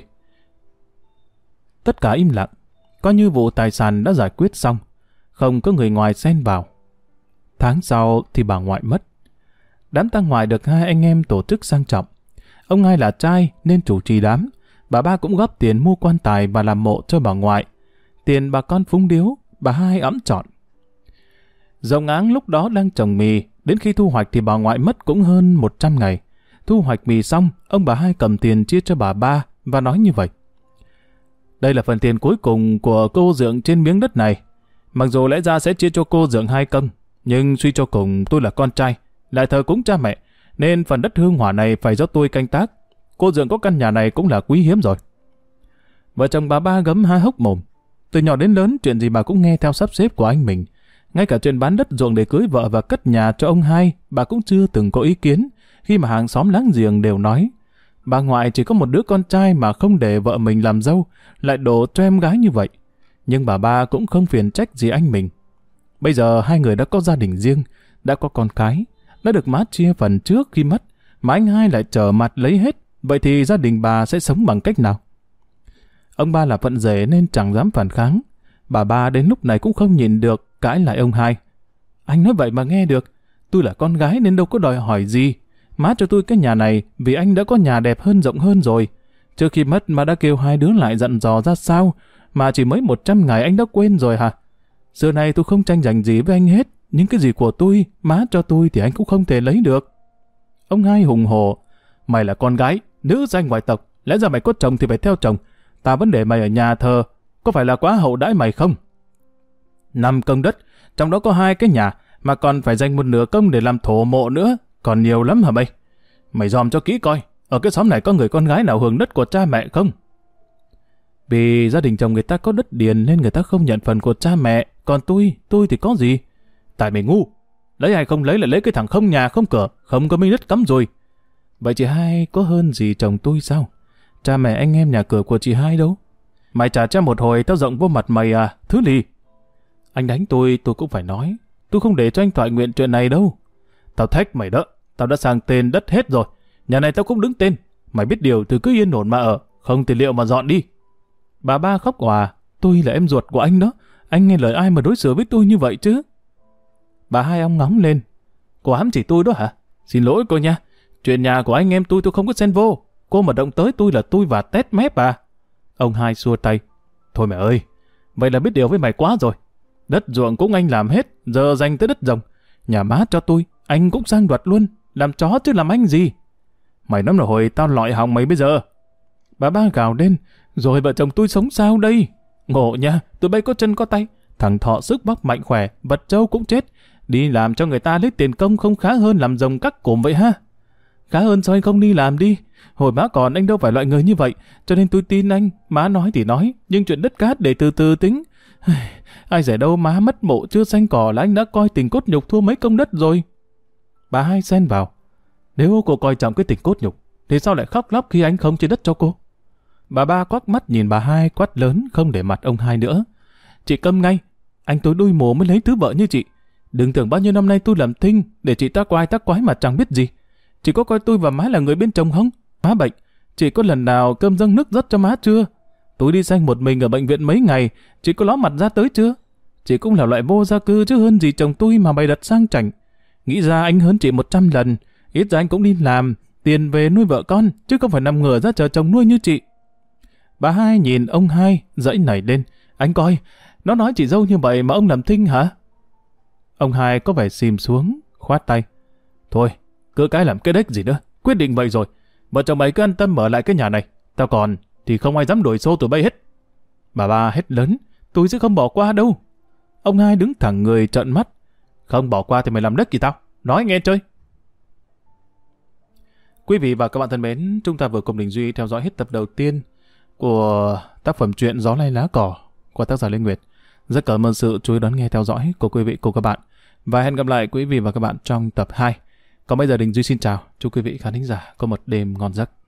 Tất cả im lặng, coi như vụ tài sản đã giải quyết xong, không có người ngoài xen vào. Tháng sau thì bà ngoại mất. Đám tang ngoại được hai anh em tổ chức sang trọng. Ông hai là trai nên chủ trì đám. Bà ba cũng góp tiền mua quan tài và làm mộ cho bà ngoại. Tiền bà con phúng điếu, bà hai ẵm trọn. Dòng áng lúc đó đang trồng mì, đến khi thu hoạch thì bà ngoại mất cũng hơn 100 ngày. Thu hoạch mì xong, ông bà hai cầm tiền chia cho bà ba và nói như vậy. Đây là phần tiền cuối cùng của cô dượng trên miếng đất này. Mặc dù lẽ ra sẽ chia cho cô dượng 2 công, nhưng suy cho cùng tôi là con trai, lại thờ cúng cha mẹ, nên phần đất hương hỏa này phải do tôi canh tác. Cô dượng có căn nhà này cũng là quý hiếm rồi. Vợ chồng bà ba gấm há hốc mồm. Từ nhỏ đến lớn chuyện gì bà cũng nghe theo sắp xếp của anh mình. Ngay cả chuyện bán đất ruộng để cưới vợ và cất nhà cho ông hai, bà cũng chưa từng có ý kiến, khi mà hàng xóm láng giềng đều nói. Bà ngoại chỉ có một đứa con trai mà không để vợ mình làm dâu, lại đổ cho em gái như vậy. Nhưng bà ba cũng không phiền trách gì anh mình. Bây giờ hai người đã có gia đình riêng, đã có con cái, đã được má chia phần trước khi mất, mà anh hai lại trở mặt lấy hết. Vậy thì gia đình bà sẽ sống bằng cách nào? Ông ba là phận rể nên chẳng dám phản kháng. Bà ba đến lúc này cũng không nhìn được, cãi lại ông hai. Anh nói vậy mà nghe được. Tôi là con gái nên đâu có đòi hỏi gì. Má cho tôi cái nhà này vì anh đã có nhà đẹp hơn rộng hơn rồi. Trước khi mất má đã kêu hai đứa lại dặn dò ra sao, mà chỉ mới 100 ngày anh đã quên rồi hả? Xưa này tôi không tranh giành gì với anh hết. Những cái gì của tôi, má cho tôi thì anh cũng không thể lấy được. Ông hai hùng hổ. Mày là con gái, nữ danh ngoại tộc, lẽ ra mày có chồng thì phải theo chồng. Ta vẫn để mày ở nhà thờ, có phải là quá hậu đãi mày không? 5 công đất, trong đó có 2 cái nhà, mà còn phải dành một nửa công để làm thổ mộ nữa, còn nhiều lắm hả mày? Mày dòm cho kỹ coi, ở cái xóm này có người con gái nào hưởng đất của cha mẹ không? Vì gia đình chồng người ta có đất điền nên người ta không nhận phần của cha mẹ, còn tôi thì có gì? Tại mày ngu, lấy ai không lấy là lấy cái thằng không nhà không cửa, không có miếng đất cắm rồi. Vậy chị hai có hơn gì chồng tôi sao? Cha mẹ anh em nhà cửa của chị hai đâu? Mày trả cho một hồi tao rộng vô mặt mày à, thứ lì. Anh đánh tôi cũng phải nói. Tôi không để cho anh toại nguyện chuyện này đâu. Tao thách mày đó, tao đã sang tên đất hết rồi. Nhà này tao cũng đứng tên. Mày biết điều thì cứ yên ổn mà ở, không thì liệu mà dọn đi. Bà ba khóc òa, tôi là em ruột của anh đó. Anh nghe lời ai mà đối xử với tôi như vậy chứ? Bà hai ông ngóng lên. Cô ám chỉ tôi đó hả? Xin lỗi cô nha. Chuyện nhà của anh em tôi không có xen vô. Cô mà động tới tôi là tôi và tét mép à. Ông hai xua tay. Thôi mẹ ơi, vậy là biết điều với mày quá rồi. Đất ruộng cũng anh làm hết, giờ dành tới đất rồng. Nhà má cho tôi, anh cũng sang đoạt luôn. Làm chó chứ làm anh gì. Mày nói là hồi tao lọi hòng mày bây giờ. Bà ba gào lên. Rồi vợ chồng tôi sống sao đây? Ngộ nha, tụi bay có chân có tay. Thằng Thọ sức bóc mạnh khỏe, vật trâu cũng chết. Đi làm cho người ta lấy tiền công không khá hơn làm rồng cắt cổm vậy ha? Khá hơn sao anh không đi làm đi? Hồi má còn anh đâu phải loại người như vậy, cho nên tôi tin anh. Má nói thì nói, nhưng chuyện đất cát để từ từ tính. Ai rẻ đâu má mất mộ chưa xanh cỏ là anh đã coi tình cốt nhục thua mấy công đất rồi. Bà hai xen vào. Nếu cô coi trọng cái tình cốt nhục, thì sao lại khóc lóc khi anh không chia đất cho cô? Bà ba quắc mắt nhìn bà hai quát lớn không để mặt ông hai nữa. Chị câm ngay, anh tối đuôi mồ mới lấy thứ vợ như chị. Đừng tưởng bao nhiêu năm nay tôi làm thinh để chị tác quái mà chẳng biết gì. Chị có coi tôi và má là người bên chồng không? Má bệnh, chị có lần nào cơm dâng nước dắt cho má chưa? Tôi đi xanh một mình ở bệnh viện mấy ngày, chị có ló mặt ra tới chưa? Chị cũng là loại vô gia cư chứ hơn gì chồng tôi mà bày đặt sang chảnh. Nghĩ ra anh hơn chị 100 lần, ít ra anh cũng đi làm, tiền về nuôi vợ con, chứ không phải nằm ngửa ra chờ chồng nuôi như chị. Bà hai nhìn ông hai, dãy nảy lên. Anh coi, nó nói chị dâu như vậy mà ông làm thinh hả? Ông hai có vẻ xìm xuống, khoát tay. Thôi, cứ cái làm cái đếch gì nữa, quyết định vậy rồi. Vợ chồng mày cứ an tâm ở lại cái nhà này. Tao còn, thì không ai dám đổi xô tụi bay hết. Bà ba hét lớn, tôi sẽ không bỏ qua đâu. Ông hai đứng thẳng người trợn mắt. Không bỏ qua thì mày làm đất gì tao? Nói nghe chơi. Quý vị và các bạn thân mến, chúng ta vừa cùng Đình Duy theo dõi hết tập đầu tiên của tác phẩm truyện Gió Lay Lá Cỏ của tác giả Lê Nguyệt. Rất cảm ơn sự chú ý đón nghe theo dõi của quý vị cùng các bạn. Và hẹn gặp lại quý vị và các bạn trong tập 2. Còn bây giờ Đình Duy xin chào. Chúc quý vị khán thính giả có một đêm ngon giấc.